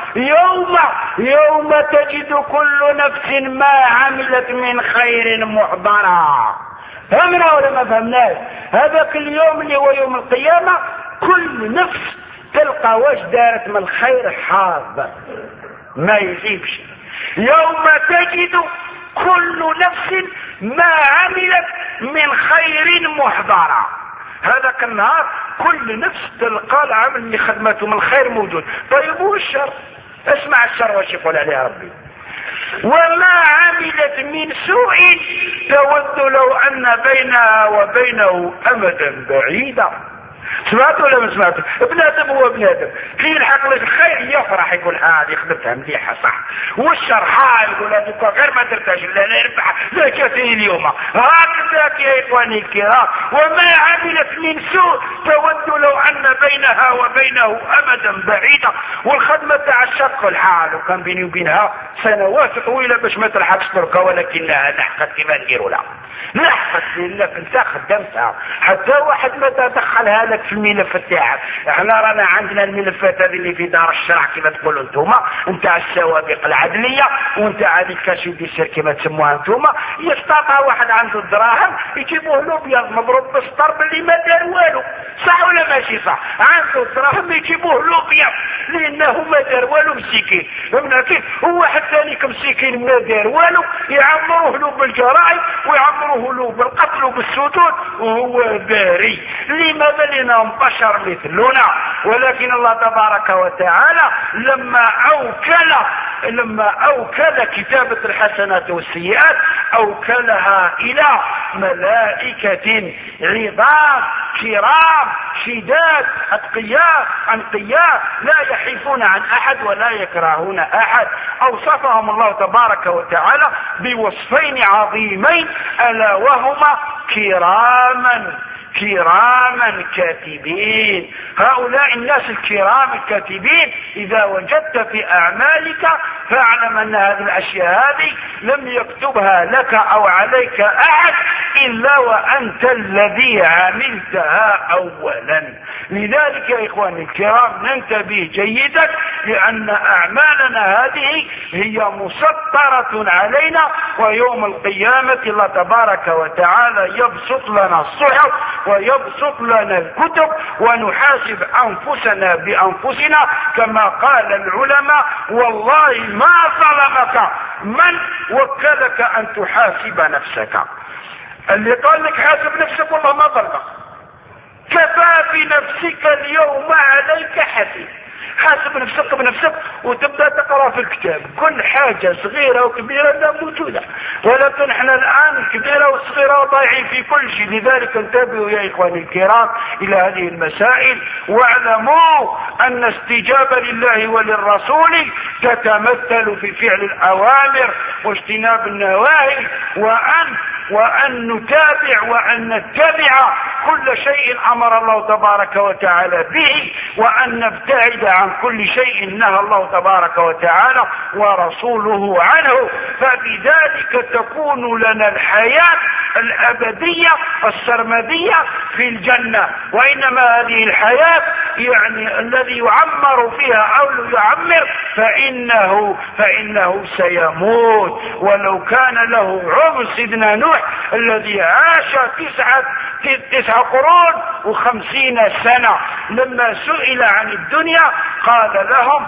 يوم تجد كل نفس ما عملت من خير محضرا. فهمنا ولا ما فهمناش؟ هذاك اليوم اللي هو يوم القيامة كل نفس تلقى واش دارت من الخير حاضر ما يجيبش. يوم تجد كل نفس ما عملت من خير محضرا. هذاك النهار كل نفس تلقى العمل اللي خدمته من الخير موجود. طيب والشر؟ اسمع الشر واش يقول عليه ربي: وما عملت من سوء تود لو ان بينها وبينه امدا بعيدا. سمعت ولا ما سمعت؟ بنادم هو بنادم كي يلحق لك الخير يفرح يقول هذه خدمتها مليحه صح، والشر يقول هذيك غير ما درتهاش لا يربح لا كافيه اليوم. هكذاك يا اخواني الكرام، وما عملت من سوء تود لو ان بينها وبينه امدا بعيدا. والخدمه تاع الشق الحال وكان بيني وبينها سنوات طويله باش ما تلحقش تركها، ولكنها لحقت كما نديروا لها لحقت لانك انت خدمتها حتى واحد ما تدخلها لك في الملف تاعك. احنا رانا عندنا الملفات هذه اللي في دار الشرع كما تقولوا انتم، نتاع السوابق العدليه ونتاع هذه الكاشي دي سير كما تسموها انتم. يستطيع واحد عنده الدراهم يجيبوه له ابيض مضروب بالسطر باللي ما دار والو، صح ولا ماشي صح؟ عنده الدراهم يجيبوه له ابيض لانه ما دار والو مسكين. فهمنا كيف؟ وواحد ثاني مسكين ما دار والو يعمروه له بالجرائم ويعمروه له بالقتل وبالسدود وهو باري. لماذا؟ لأنهم بشر مثلنا. ولكن الله تبارك وتعالى لما أوكل كتابة الحسنات والسيئات أوكلها إلى ملائكة عظام كرام شداد أنقياء لا يحيفون عن أحد ولا يكرهون أحد. أوصفهم الله تبارك وتعالى بوصفين عظيمين ألا وهما كراما كاتبين. هؤلاء الناس الكرام الكاتبين إذا وجدت في أعمالك فاعلم أن هذه الأشياء هذه لم يكتبها لك أو عليك أحد إلا وأنت الذي عملتها أولا. لذلك يا إخواني الكرام ننتبه جيدا، لأن أعمالنا هذه هي مسطرة علينا، ويوم القيامة الله تبارك وتعالى يبسط لنا الصحف ويبسط لنا الكتب ونحاسب أنفسنا بأنفسنا، كما قال العلماء: والله ما ظلمك من وكلك أن تحاسب نفسك. اللي قال لك حاسب نفسك والله ما ظلمك، كفى بنفسك اليوم عليك حسيب. حاسب نفسك بنفسك وتبدأ تقرأ في الكتاب كل حاجة صغيرة وكبيرة لا موجودة، ولكن احنا الآن الكبيرة والصغيرة وضايعين في كل شيء. لذلك انتبهوا يا إخواني الكرام إلى هذه المسائل، واعلموا أن استجابة لله وللرسول تتمثل في فعل الأوامر واجتناب النواهي، وأن نتابع وأن نتبع كل شيء أمر الله تبارك وتعالى به، وأن نبتعد عن كل شيء نهى الله تبارك وتعالى ورسوله عنه. فبذلك تكون لنا الحياة الأبدية السرمدية في الجنة. وإنما هذه الحياة يعني الذي يعمر فيها أو يعمر فإنه سيموت. ولو كان له عمر سيدنا نوح الذي عاش 9 قرون و50 سنة، لما سئل عن الدنيا قال لهم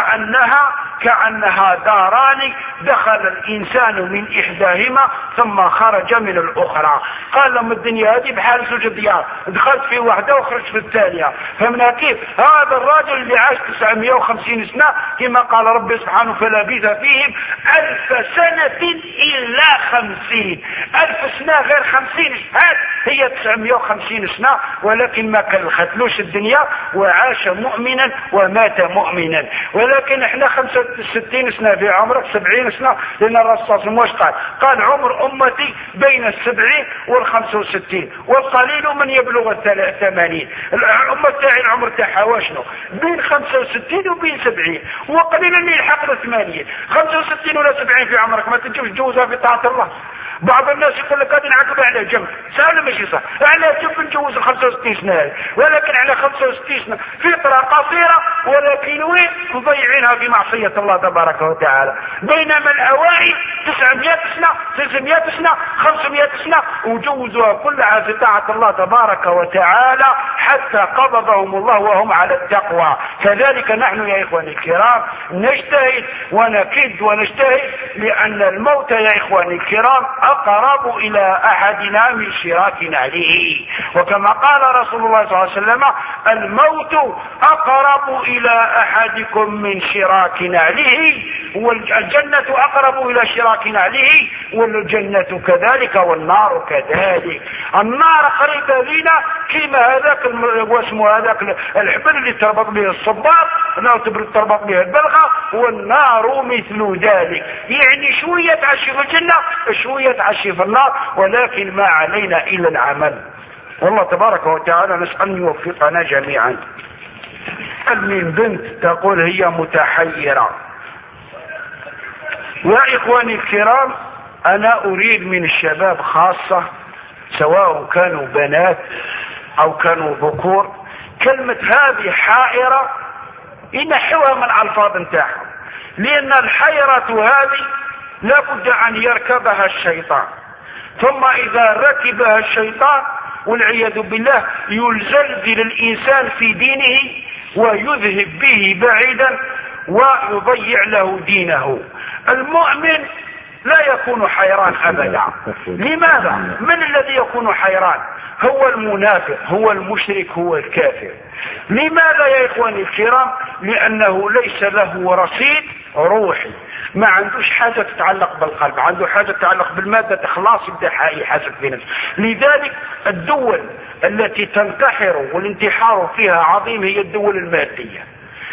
كأنها داران دخل الإنسان من إحداهما ثم خرج من الأخرى. قال لهم الدنيا هذه بحال زوج ديار، دخلت في واحدة وخرجت في الثانية. فمن كيف هذا الرجل اللي عاش 950 سنة كما قال ربي سبحانه: فلبث فيهم 1000 سنة إلا 50. 1000 سنة غير 50 هذه هي 950 سنة، ولكن ما كلختلوش الدنيا وعاش مؤمنا ومات مؤمنا. ولكن احنا 65 سنة في عمرك 70 سنة، لأن الرسول صلى الله عليه وسلم قال: عمر أمتي بين 70 و65 والقليل من يبلغ 80. الأمة تاعي العمر تاعها واشنو بين 65 وبين 70، وقليل اللي يلحق 80. 65 ولا 70 في عمرك ما تجيش تجوزها في طاعة الله. بعض الناس يقول لك هذه نعقب على جنب، سهل ماشي صح، على جنب نجوز 65 سنة، ولكن على 65 سنة فترة قصيرة، ولكن وين مضيعينها في معصية الله تبارك وتعالى. بينما الأوائل 900 سنة 900 سنة 500 سنة وجوزوها كلها في طاعة الله تبارك وتعالى حتى قبضهم الله وهم على التقوى. كذلك نحن يا إخواني الكرام نجتهد ونكد ونجتهد، لأن الموت يا إخواني الكرام أقرب إلى أحدنا من شراك نعله. وكما قال رسول الله صلى الله عليه وسلم: الموت أقرب إلى أحدكم من شراك نعله، والجنة أقرب إلى شراك نعله، والجنة كذلك والنار كذلك. النار قريبة لنا كما هذاك واسمه هذاك الحبل اللي تربط به الصباط، تربط به البلغة، والنار مثل ذلك. يعني شوية تعشي في الجنة شوية تعشي في النار، ولكن ما علينا إلا العمل. والله تبارك وتعالى نسأل أن يوفقنا جميعا. من بنت تقول هي متحيرة: يا إخواني الكرام، أنا أريد من الشباب خاصة سواء كانوا بنات أو كانوا ذكور، كلمة هذه حائرة ينحوها من الألفاظ نتاعهم، لأن الحيرة هذه لابد أن يركبها الشيطان، ثم إذا ركبها الشيطان والعياذ بالله يزلزل الإنسان في دينه ويذهب به بعيدا ويضيع له دينه. المؤمن لا يكون حيران أبدا. لماذا؟ من الذي يكون حيران؟ هو المنافق، هو المشرك، هو الكافر. لماذا يا إخواني الكرام؟ لأنه ليس له رصيد روحي، ما عندوش حاجة تتعلق بالقلب، عنده حاجة تتعلق بالمادة، إخلاص يبدأ يحاسب في نفسه. لذلك الدول التي تنتحر والانتحار فيها عظيم هي الدول المادية.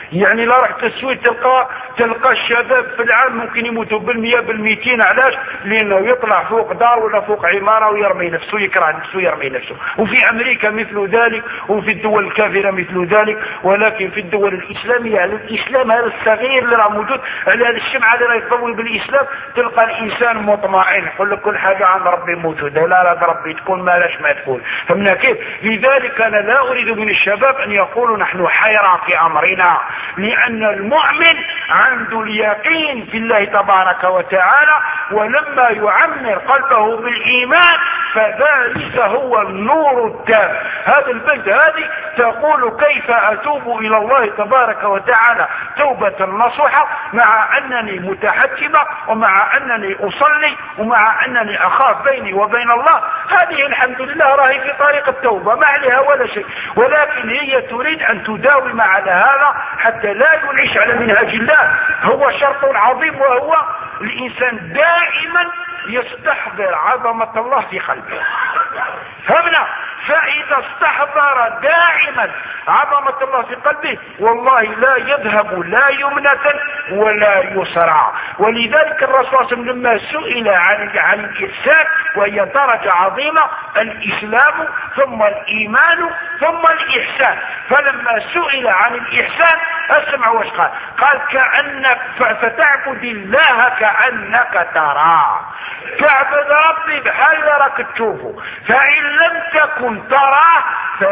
يعني لا رحت السويد تلقى الشباب في العام ممكن يموتوا بالمية بالميتين. علاش؟ لانه يطلع فوق دار ولا فوق عمارة ويرمي نفسه، يكره نفسه يرمي نفسه. وفي امريكا مثل ذلك، وفي الدول الكافرة مثل ذلك. ولكن في الدول الاسلامية، على الاسلام هذا الصغير اللي راه موجود، على هذه الشمعة اللي راه يضوي بالاسلام، تلقى الانسان مطمئن، يقول لك كل حاجة عند ربي موجودة، لا لا ربي تكون ما لاش ما تكون. فمن كيف؟ لذلك انا لا اريد من الشباب ان يقولوا نحن حيرى في امرنا، لان المؤمن عنده اليقين في الله تبارك وتعالى، ولما يعمر قلبه بالايمان فذلك هو النور التام. هذا البنت هذه تقول كيف اتوب الى الله تبارك وتعالى توبة نصوحة مع انني متحجبة، ومع انني اصلي، ومع انني اخاف بيني وبين الله. هذه الحمد لله راهي في طريق التوبة، ما عليها ولا شيء، ولكن هي تريد ان تداوم على هذا حتى لا ينعش على منهج الله. هو شرط عظيم، وهو الانسان دائما يستحضر عظمة الله في قلبه. فهمنا؟ فإذا استحضر دائما عظمة الله في قلبه والله لا يذهب لا يمنة ولا يسرى. ولذلك الرسول صلى الله عليه وسلم لما سئل عن الإحسان، وهي درجة عظيمة، الإسلام ثم الإيمان ثم الإحسان، فلما سئل عن الإحسان اسمع وش قال. قال كأنك فتعبد الله كأنك تراه. تعبد ربي بحال راك تشوفه، فإن لم تكن تراه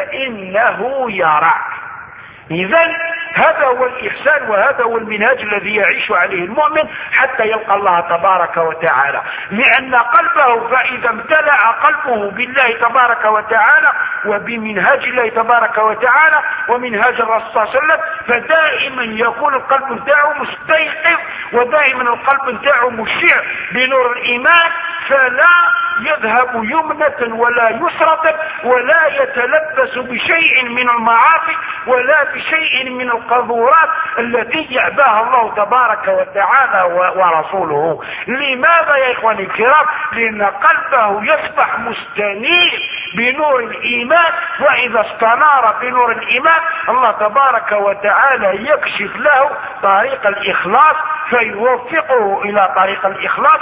فإنه يراك. إذن هذا هو الإحسان، وهذا هو المنهج الذي يعيش عليه المؤمن حتى يلقى الله تبارك وتعالى. لأن قلبه فإذا امتلأ قلبه بالله تبارك وتعالى وبمنهاج الله تبارك وتعالى ومنهاج الرسول صلى الله عليه وسلم، فدائما يكون القلب نتاعه مستيقظ، ودائما القلب نتاعه مشع بنور الإيمان، فلا يذهب يمنة ولا يسرة، ولا يتلبس بشيء من المعاصي ولا بشيء من القذورات التي يأباها الله تبارك وتعالى ورسوله. لماذا يا إخواني الكرام؟ لأن قلبه يصبح مستنير بنور الإيمان، وإذا استنار بنور الإيمان الله تبارك وتعالى يكشف له طريق الإخلاص، فيوفقه إلى طريق الإخلاص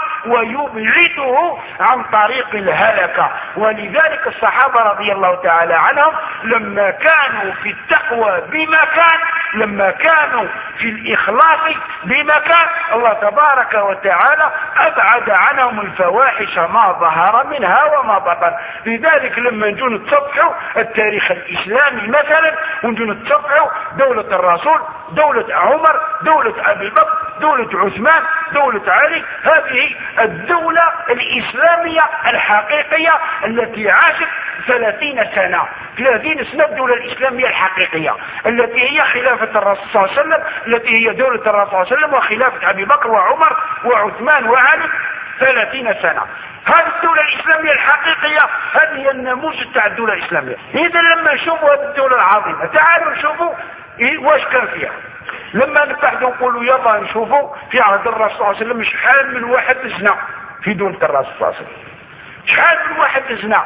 ويبعده عن طريق الهلكة. ولذلك الصحابة رضي الله تعالى عنهم لما كانوا في التقوى بمكان، لما كانوا في الإخلاص بمكان، الله تبارك وتعالى أبعد عنهم الفواحش ما ظهر منها وما بطن. لذلك لما نجون نتصفحوا التاريخ الإسلامي مثلا، ونجون نتصفحوا دولة الرسول، دولة عمر، دولة أبي بكر، دولة عثمان، دولة علي، هذه الدولة الإسلامية الحقيقية التي عاشت 30 سنة. 30 سنة الدولة الإسلامية الحقيقية التي هي خلافة الرسول صلى الله عليه وسلم، التي هي دولة الرسول صلى الله عليه وسلم وخلافة أبي بكر وعمر وعثمان وعلي. 30 سنة هذه الدولة الإسلامية الحقيقية، هذه هي النموذج تاع الدولة الإسلامية. إذا لما نشوفوا هذه الدولة العظيمة، تعالوا نشوفوا واش كان فيها. لما نبحثوا نقولوا يلا نشوفوا في عهد الرسول صلى الله عليه وسلم شحال من واحد زنا في دولة الرسول صلى الله عليه وسلم، شحال من واحد زنا،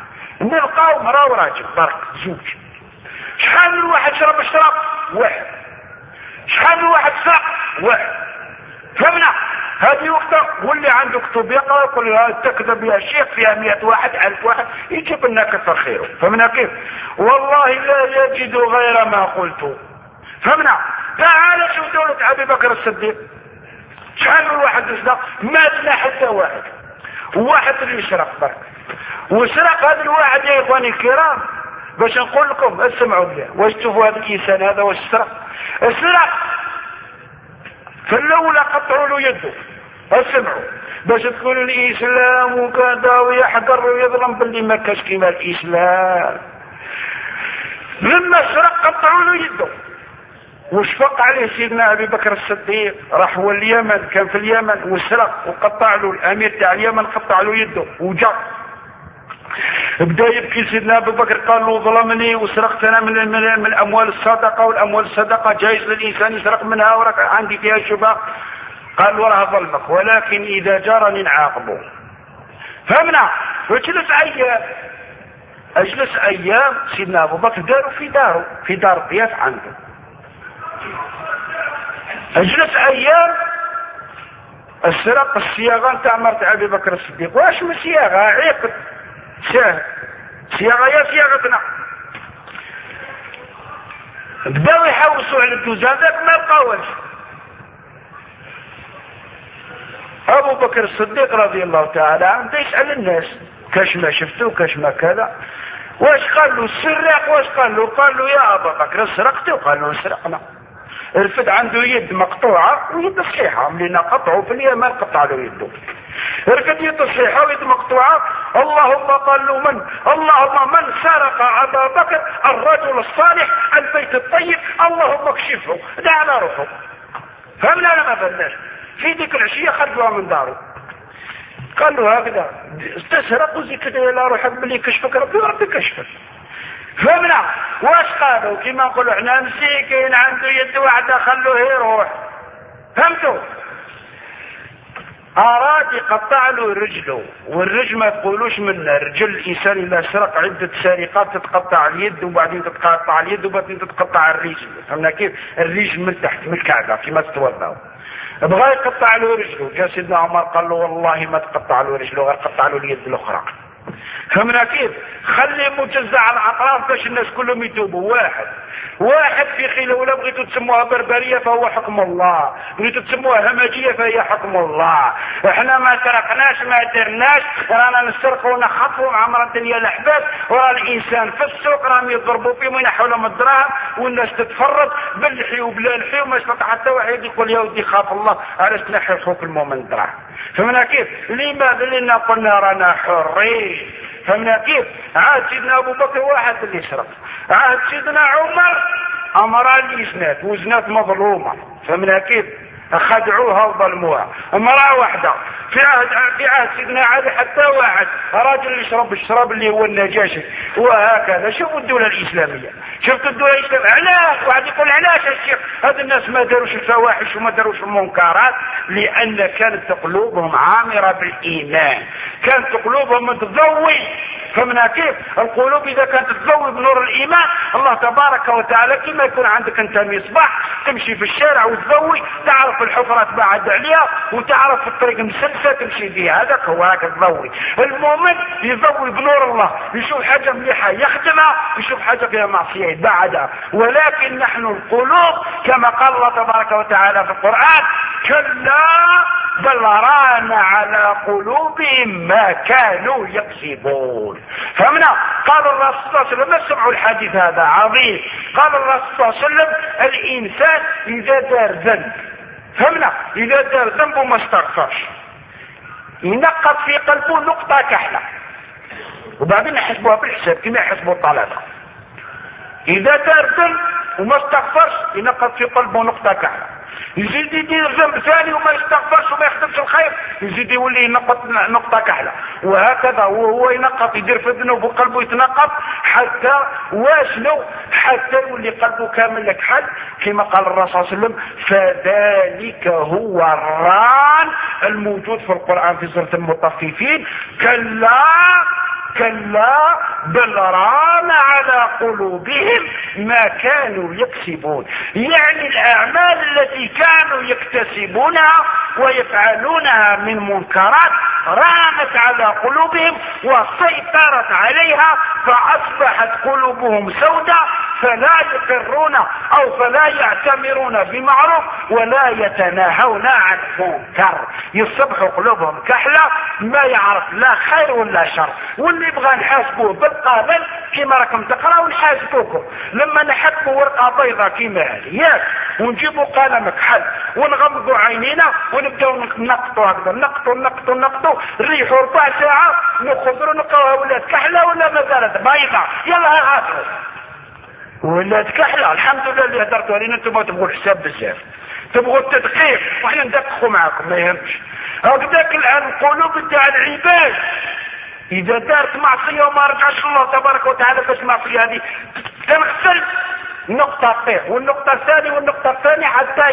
نلقاو مرأة وراجل برك زوج. شحال من واحد شرب الشراب؟ واحد. شحال من واحد سرق؟ واحد. فهمنا؟ هذه وقتها واللي عنده كتب يقرأ يقول لها تكذب يا شيخ فيها 100 واحد 1000 واحد، يجيب لنا كثر خيره. فهمنا كيف؟ والله لا يجد غير ما قلت. فهمنا؟ تعال شوف دولة أبي بكر الصديق، شحال من واحد يسرق؟ ما تلا حتى واحد. واحد اللي يسرق برك، وسرق هذا الواحد يا إخواني الكرام. باش نقول لكم اسمعوا لي، واش تشوفوا هذا الإنسان هذا واش سرق؟ السرق فالأولى قطعوا له يده. اسمعوا باش تقولوا الإسلام وكذا ويحقر ويظلم، باللي ما كاش كيما الإسلام. لما سرق قطعوا له يده. وشفق عليه سيدنا أبي بكر الصديق، راح هو اليمن، كان في اليمن وسرق وقطع له الأمير تاع اليمن، قطع له يده وجا بدا يبكي سيدنا أبي بكر، قال له ظلمني وسرقت أنا من الأموال الصدقة، والأموال الصدقة جائز للإنسان يسرق منها وراك عندي فيها شبهة. قال له راه ظلمك، ولكن إذا جرني نعاقبه. فهمنا؟ أجلس أيام سيدنا أبو بكر داروا في داره، في دار ضياف عنده. اجلس ايام السرق الصياغه نتاع مرت ابي بكر الصديق. واش من صياغه عيقت صياغه يا صياغتنا. بداو يحوسوا على الجوز هذاك ما لقاوش. ابو بكر الصديق رضي الله تعالى عنه يسال الناس كاش ما شفتوا كاش ما كذا. واش قال له السراق؟ واش قال له؟ قال له يا ابا بكر سرقت؟ وقال له سرقنا. رفد عنده يد مقطوعه ويد صحيحه، ملي قطعوا في اليمن قطع له يده. رفد يد صحيحه ويد مقطوعه. اللهم قال له اللهم من سرق ابا بكر الرجل الصالح البيت الطيب اللهم اكشفه. دعنا روحه. فهمنا ولا ما فهمناش؟ في ديك العشيه خرجوها من داره. قال له هكذا استسرق وزي كده الى روحك بلي كشفك ربي وربي كشفك. فهمنا؟ واش قالوا؟ كما نقولوا احنا مسكين عنده يد واحده خلوه يروح. فهمتوا؟ اراد يقطع له رجله، والرجل ما تقولوش من رجل الانسان اذا سرق عده سرقات تتقطع اليد وبعدين تتقطع اليد وبعدين تتقطع الرجل. فهمنا كيف؟ الرجل من تحت من الكعبه كما تتوضاوا. بغى يقطع له رجله، جاء سيدنا عمر قال له والله ما تقطع له رجله غير قطع له اليد الاخرى. فهمنا كيف؟ خلي مجزع على الاطراف باش الناس كلهم يتوبوا. واحد في خيله. ولا بغيتوا تسموها بربريه فهو حكم الله، بغيتوا تسموها همجيه فهي حكم الله. احنا ما سرقناش ما درناش، رانا نسرقوا ونخطفوا مع مرة الدنيا الاحباب، ورا الانسان في السوق راهم يضربوا فيهم وينحوا لهم الدراهم والناس تتفرج باللحي وبلا لحي وما يستطيع حتى واحد يقول يا ودي خاف الله علاش تنحي خوك المؤمن الدراهم. فهمنا كيف؟ لماذا؟ لأننا قلنا رانا حرين. فهمنا كيف؟ عاد سيدنا ابو بكر واحد اللي يسرق، عاد سيدنا عمر امر الاسناد وزنات مظلومه. فهمنا كيف؟ خدعوها وظلموها. امراه واحده في عهد سيدنا علي حتى واحد راجل يشرب الشراب اللي هو النجاشي. وهكذا شوفوا الدوله الاسلاميه، شفتوا الدوله الاسلاميه. علاش واحد يقول علاش يا شيخ هذا الناس ما داروش الفواحش وما داروش المنكرات؟ لان كانت قلوبهم عامره بالايمان، كانت قلوبهم تضوي. فمنها كيف؟ القلوب اذا كانت تضوي بنور الايمان الله تبارك وتعالى كما يكون عندك انت مصباح تمشي في الشارع وتضوي، تعرف الحفرة تبعد عليها وتعرف الطريق مسلسة تمشي فيها. هذاك هو هكا تضوي. المؤمن يضوي بنور الله، يشوف حاجة مليحة يخدمها، يشوف حاجة فيها معصية يبعدها. ولكن نحن القلوب كما قال الله تبارك وتعالى في القرآن كلا بل ران على قلوبهم ما كانوا يكسبون. فهمنا؟ قال الرسول صلى الله عليه وسلم، اسمعوا الحديث هذا عظيم، قال الرسول صلى الله عليه وسلم الانسان اذا دار ذنب، فهمنا؟ اذا دار ذنب وما استغفرش ينقط في قلبه نقطة كحلة وبعدين يحسبوها بالحساب كما يحسبوا الطلبة. اذا دار ذنب وما استغفرش ينقط في قلبه نقطة كحلة، يزيد يدير ذنب ثاني وما يستغفرش وما يخدمش الخير يزيد يولي ينقط نقطة كحلة. وهكذا وهو ينقط يدير في الذنوب وقلبه يتنقط حتى واشنو؟ حتى يولي قلبه كامل كحل كما قال الرسول صلى الله عليه وسلم فذلك هو الران الموجود في القرآن في سورة المطففين كلا بل ران على قلوبهم ما كانوا يكسبون. يعني الأعمال التي كانوا يكتسبونها ويفعلونها من منكرات رانت على قلوبهم وسيطرت عليها فأصبحت قلوبهم سوداء فلا يقرون أو فلا يعتمرون بمعروف ولا يتناهون عن منكر. يصبحوا قلوبهم كحلة ما يعرف لا خير ولا شر. واللي يبغى نحاسبوه بالقانون كما راكم تقراوا نحاسبوكم. لما نحكموا ورقه بيضاء كما هذه ونجيبوا قلم كحل ونغمضوا عينينا ونبداو نقطوا هكذا نقطوا نريحوا 4 ساعات نخضروا نلقاوها ولات كحله ولا ما زالت بيضاء. يلا غادروا ولات كحله. الحمد لله اللي هدرتوا علينا. انتم تبغوا الحساب بزاف، تبغوا التدقيق وحنا ندققوا معكم ما يهمش. هكذاك الان القلوب تاع العباد اذا دارت معصيه وما رجعش الله تبارك وتعالى باش المعصيه هذه تنغسل نقطه طيح والنقطه الثانيه والنقطه الثانيه حتى يهبط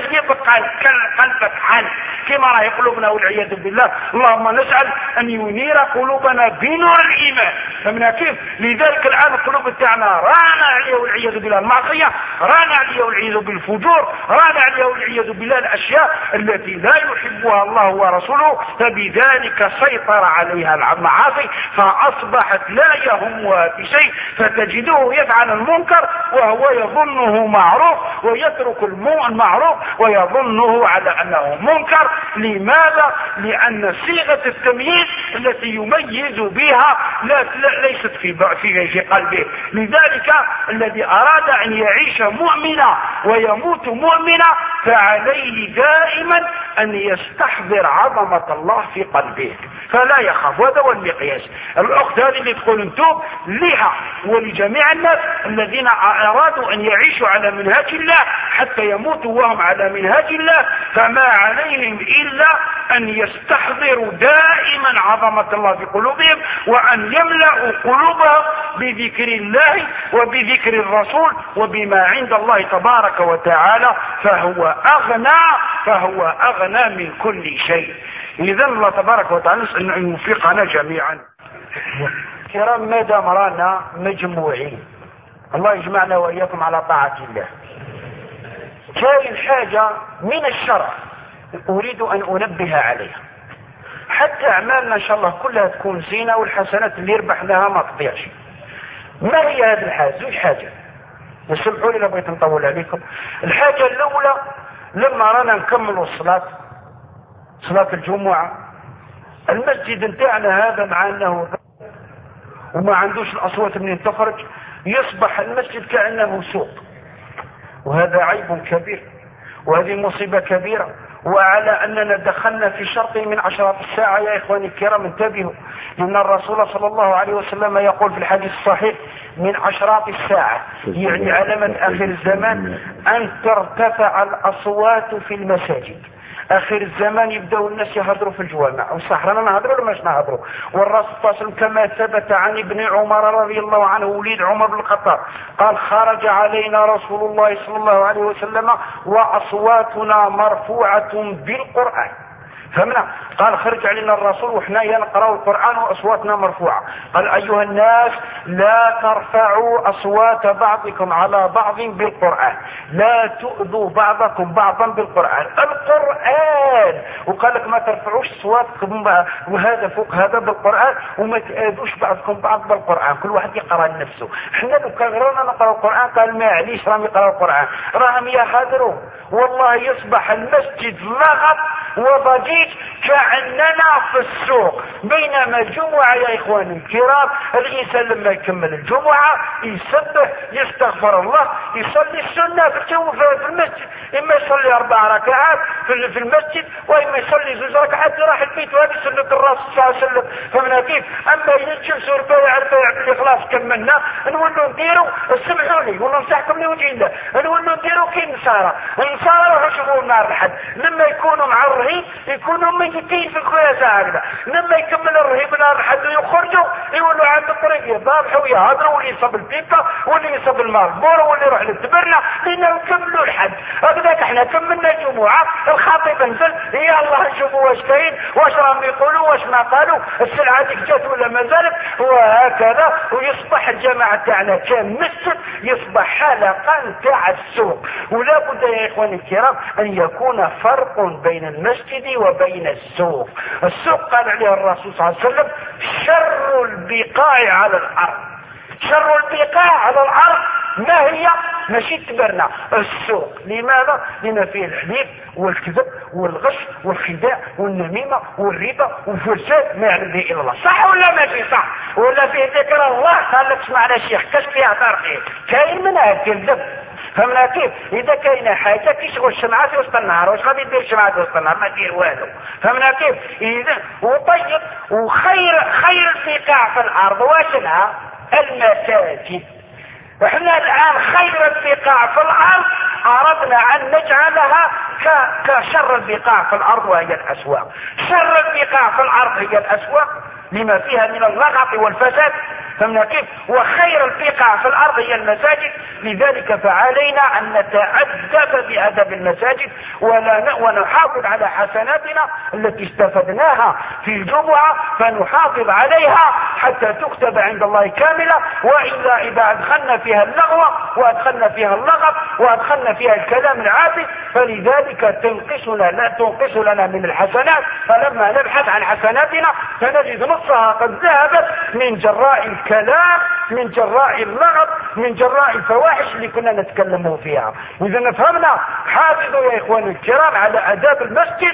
قلبك حال كما راه قلوبنا والعياذ بالله. اللهم نسأل أن ينير قلوبنا بنور الإيمان. فمن كيف؟ لذلك الآن القلوب تاعنا رانا عليه والعياذ بالله المعصية، رانا عليه والعياذ بالفجور، رانا عليه والعياذ بالله الأشياء التي لا يحبها الله ورسوله، فبذلك سيطر عليها المعاصي فأصبحت لا يهمها بشيء، فتجده يفعل المنكر وهو يظنه معروف ويترك المعروف ويظنه على أنه منكر. لماذا؟ لأن صيغة التمييز التي يميز بها ليست في قلبه. لذلك الذي أراد أن يعيش مؤمنا ويموت مؤمنا فعليه دائما أن يستحضر عظمة الله في قلبه فلا يخاف. هذا هو المقياس. الأخت هذه اللي تقول انتم لها ولجميع الناس الذين أرادوا أن يعيشوا على منهج الله حتى يموتوا وهم على منهج الله، فما عليهم إلا أن يستحضروا دائما عظمة الله في قلوبهم، وأن يملأوا قلوبهم بذكر الله وبذكر الرسول وبما عند الله تبارك وتعالى، فهو أغنى من كل شيء. إذن الله تبارك وتعالى نسأل أن يوفقنا جميعا. كرام، ما دام رانا مجموعين، الله يجمعنا وإياكم على طاعة الله. كاين حاجة من الشرع أريد أن أنبه عليها حتى أعمالنا إن شاء الله كلها تكون زينة والحسنات اللي ربحناها ما تضيعش. ما هي هذه الحاجة؟ زوج حاجة، وسمحوا لي لو بغيت نطول عليكم. الحاجة الأولى لما رانا نكملوا صلاة الجمعة، المسجد نتاعنا هذا مع أنه وما عندوش الأصوات منين تخرج، يصبح المسجد كأنه سوق، وهذا عيب كبير وهذه مصيبة كبيرة. وعلى أننا دخلنا في شرط من عشرات الساعة يا إخواني الكرام، انتبهوا، إن الرسول صلى الله عليه وسلم يقول في الحديث الصحيح من عشرات الساعة، يعني علامة آخر الزمان، أن ترتفع الأصوات في المساجد. آخر الزمان يبدأوا الناس يهضروا في الجوامع، وصح رانا نهضروا ولا ماش نهضروا. والرسول صلى الله عليه وسلم كما ثبت عن ابن عمر رضي الله عنه وليد عمر بن الخطاب قال خرج علينا رسول الله صلى الله عليه وسلم وأصواتنا مرفوعة بالقرآن. فهمنا؟ قال خرج علينا الرسول وحنا نقرأ القرآن وأصواتنا مرفوعة. قال أيها الناس لا ترفعوا أصوات بعضكم على بعض بالقرآن، لا تؤذوا بعضكم بعضا بالقرآن. القرآن، وقال لك ما ترفعوش أصواتكم وهذا فوق هذا بالقرآن، وما تؤذوش بعضكم بعض بالقرآن، كل واحد يقرأ لنفسه. احنا لو كان رانا نقرأ القرآن قال معليش راهم يقرأوا القرآن، راهم يهضروا، والله يصبح المسجد لغط وضجيج كأننا في السوق. بينما الجمعة يا إخواني الكرام الإنسان لما يكمل الجمعة يسبح يستغفر الله يصلي السنة في المسجد، إما يصلي 4 ركعات في المسجد، وإما يصلي 2 ركعات راح البيت، وهذه سنة الرسول صلى الله عليه وسلم. فمن كيف؟ أما ينجم سور ربايع بالإخلاص كملنا نولوا نديروا، سمحوا لي وننصحكم لوجه الله، نولوا نديروا كي النصارى روحوا شوفوا النار الحد لما يكونوا مع الرهيب يكونوا ميتين في الكواسة هكذا، لما يكمل الرهيب نار الحد ويخرجوا يقولوا عند الطريق يضابحوا يهضروا، واللي يصب البيبة واللي يصب الماربور واللي يروح للتبرنا، لأنه يكملوا الحد. هكذاك احنا كملنا الجمعة، الخطيب نزل يا الله نشوفوا واش كاين، واش راهم يقولوا، واش ما قالوا، السلعة ديك جات ولا ما زالت، وهكذا. ويصبح الجماعة تاعنا كان مسجد يصبح حلقة تاع السوق. ولا بد يا إخواني الكرام أن يكون فرق بين المسجد وبين السوق. السوق قال عليه الرسول صلى الله عليه وسلم شر البقاع على الأرض. شر البقاع على الأرض ما هي؟ ماشي تبرنا السوق. لماذا؟ لما فيه الحليف والكذب والغش والخداع والنميمة والربا والفساد ما يعلم به إلا الله. صح ولا ما في صح؟ ولا فيه ذكر الله؟ قال لك اسمع على شيخ كاش فيها ترقية كاين منها كذب. فهمنا كيف؟ إذا كاينه حاجة كيشغل الشمعة في وسط النهار، واش غادي دير الشمعة في وسط النهار؟ ما دير والو. فهمنا كيف؟ إذا وطيب وخير البقاع في الأرض واشنها المساجد. احنا الآن خير البقاع في الأرض أردنا أن نجعلها كشر البقاع في الأرض وهي الأسواق. شر البقاع في الأرض هي الأسواق لما فيها من اللغط والفساد. فهمنا كيف؟ وخير البقاع في الارض هي المساجد. لذلك فعلينا ان نتأدب بأدب المساجد ونحافظ على حسناتنا التي استفدناها في الجمعة، فنحافظ عليها حتى تكتب عند الله كاملة. وإلا إذا أدخلنا فيها اللغو وأدخلنا فيها اللغط وأدخلنا فيها الكلام العابث فلذلك لا تنقص لنا من الحسنات. فلما نبحث عن حسناتنا فنجد نصها قد ذهبت من جراء الكلام، من جراء اللغط، من جراء الفواحش اللي كنا نتكلم فيها. إذا فهمنا، حافظوا يا إخواني الكرام على آداب المسجد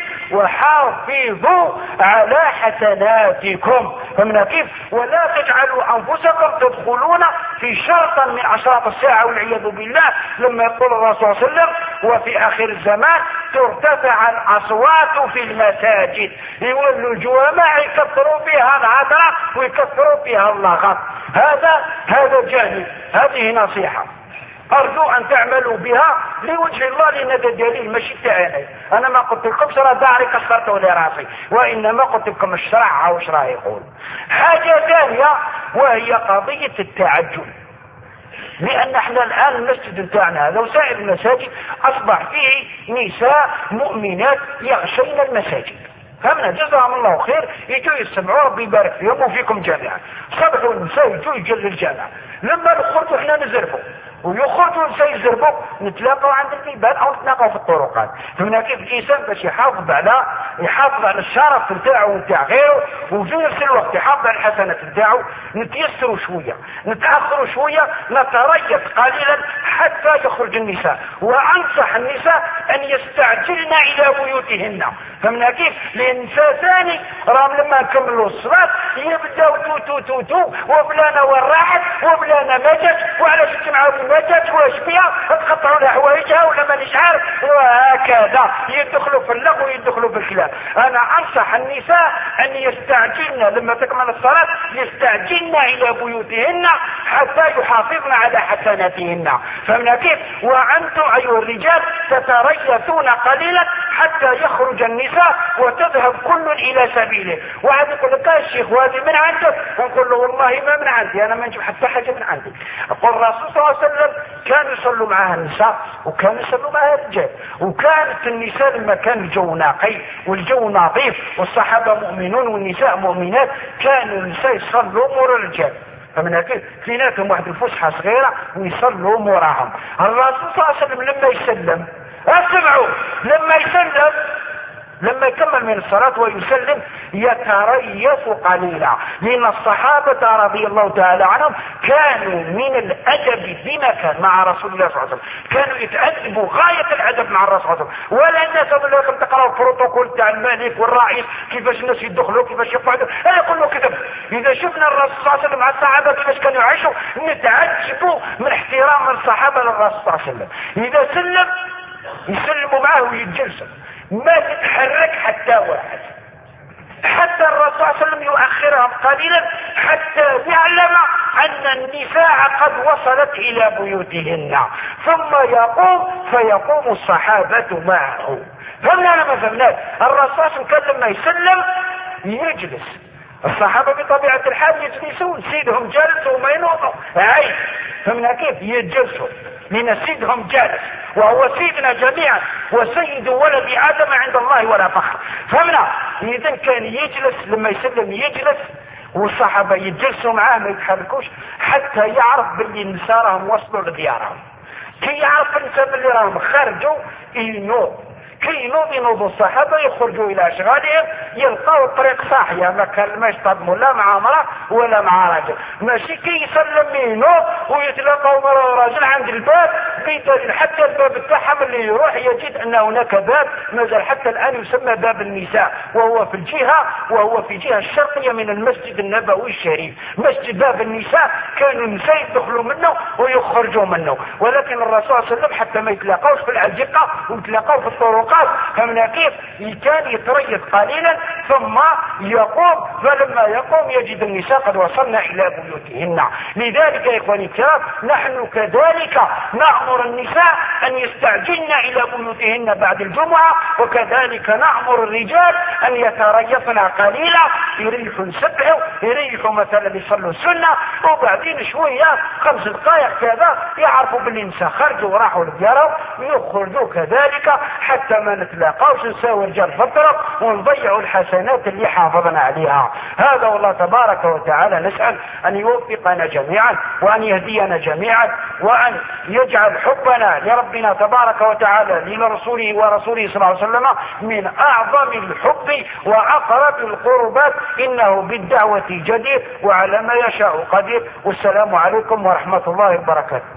وحافظوا على حسناتكم. فهمنا كيف؟ ولا تجعلوا أنفسكم تدخلون في شرطا من أشراط الساعة والعياذ بالله، لما يقول الرسول صلى الله عليه وسلم وفي آخر الزمان ترتفع الأصوات في المساجد، يولوا الجوامع يكثروا فيها العذراء ويكثروا فيها اللغط. هذا جانب، هذه نصيحة أرجو أن تعملوا بها لوجه الله، لأن هذا دليل ماشي تاعي. أنا ما قلت لكم شرع داري كسرته لراسي، وإنما قلت لكم الشرع وش راه يقول. حاجة ثانية وهي قضية التعجل، لأن احنا الآن المسجد نتاعنا هذا وسائر المساجد أصبح فيه نساء مؤمنات يغشين المساجد. فهمنا جزاهم الله خير، يجوا يسمعوا ربي يبارك فيهم وفيكم جميعا. صبحوا النساء يجوا يجلوا الجامع، لما نخرجوا احنا نزرفوا ويخرجوا النساء يزرفوا نتلاقوا عند البيبان او نتلاقوا في الطرقات. فهمنا كيف الانسان باش يحافظ على الشرف نتاعو ونتاع غيره، وفي نفس الوقت يحافظ على الحسنات نتاعو. نتيسروا شويه، نتاخروا شويه، نتريث قليلا حتى يخرج النساء. وانصح النساء ان يستعجلن الى بيوتهن. فهمنا كيف؟ لان النساء ثاني راهم لما نكملوا الصلاه يبداو تو تو تو وبلانا وين راحت وبلانا ما جات وعلاش تجمعوا ما جات واش فيها، تقطعوا لها حوايجها ولا مانيش عارف، وهكذا يدخلوا في اللغو ويدخلوا في الكلام. انا انصح النساء ان يستعجلن لما تكمل الصلاه، يستعجلن الى بيوتهن حتى يحافظن على حسناتهن. فهمنا كيف؟ وانتم ايها الرجال تتريثون قليلا حتى يخرج النساء وتذهب كل الى سبيله. واحد يقول لك يا شيخ وهذه من عندك، نقول له والله ما من عندي، انا ما نجيب حتى حاجه من عندي. اقول الرسول صلى الله عليه وسلم كانوا يصلوا معها النساء وكانوا يصلوا معها الرجال، وكانت النساء لما كان الجو نقي والجو نظيف والصحابه مؤمنون والنساء مؤمنات، كانوا النساء يصلوا مور الرجال. فمن هكذا كليناتهم واحد الفسحه صغيره ويصلوا موراهم. الرسول صلى الله عليه وسلم لما يسلم اسمعوا، لما يكمل من الصلاة ويسلم يتريث قليلا، لأن الصحابة رضي الله تعالى عنهم كانوا من الأدب بما كان مع رسول الله صلى الله عليه وسلم، كانوا يتأدبوا غاية الأدب مع الرسول صلى الله عليه وسلم. ولا الناس هذول لكم تقرأوا البروتوكول تاع الملك والرئيس كيفاش الناس يدخلوا كيفاش يقعدوا، هذا كله كذب. إذا شفنا الرسول صلى الله عليه وسلم مع الصحابة كيفاش كانوا يعيشوا نتعجبوا من احترام الصحابة للرسول صلى الله عليه وسلم. إذا يسلموا معه ويتجلسوا، ما تتحرك حتى واحد، حتى الرسول صلى الله عليه وسلم يؤخرهم قليلا حتى يعلم ان النساء قد وصلت الى بيوتهن، ثم يقوم فيقوم الصحابة معه. فهمنا ما فهمناش؟ الرسول صلى الله عليه وسلم كان لما يسلم يجلس، الصحابة بطبيعة الحال يجلسون، سيدهم جالس وما ينوضوا عيب. فهمنا كيف؟ يجلسوا لأن سيدهم جالس وهو سيدنا جميعا وسيد ولد آدم عند الله ولا فخر. فهمنا؟ إذن كان يجلس لما يسلم يجلس والصحابة يجلسوا معاه ما يتحركوش حتى يعرف باللي النساء راهم وصلوا لديارهم. كي يعرف النساء باللي راهم خرجوا كي ينوضوا الصحابة يخرجوا إلى أشغالهم يلقوا الطريق صاحية، ما كان ما يصطدموا لا مع امرأة ولا مع رجل، ماشي كي يسلم ينوض ويتلاقوا مرة وراجل عند الباب حتى الباب بتاعهم اللي يروح يجد أن هناك باب مازال حتى الآن يسمى باب النساء، وهو في جهة الشرقية من المسجد النبوي الشريف. مسجد باب النساء كانوا النساء يدخلوا منه ويخرجوا منه، ولكن الرسول صلى الله عليه وسلم حتى ما يتلاقوش في الأزقة ويتلاقوا في الطرقات. فمن كيف كان يتريث قليلا ثم يقوم، فلما يقوم يجد النساء قد وصلنا الى بيوتهن. لذلك يا اخواني الكرام نحن كذلك نأمر النساء أن يستعجلن إلى بيوتهن بعد الجمعة، وكذلك نأمر الرجال أن يتريثن قليلا، يريحوا سبعوا، يريحوا مثلا يصلوا السنة، وبعدين شوية 5 دقائق كذا يعرفوا بالإنسان خرجوا وراحوا لديارهم، ويخرجوا كذلك حتى ما نتلاقاوش نساوي رجال فترة ونضيعوا الحسنات اللي حافظنا عليها. هذا والله تبارك وتعالى نسأل أن يوفقنا جميعا وأن يهدينا جميعا، وأن يجعل حبنا لربنا تبارك وتعالى لرسوله ورسوله صلى الله عليه وسلم من أعظم الحب وأقرب القربات، إنه بالدعوة جدير وعلى ما يشاء قدير. والسلام عليكم ورحمة الله وبركاته.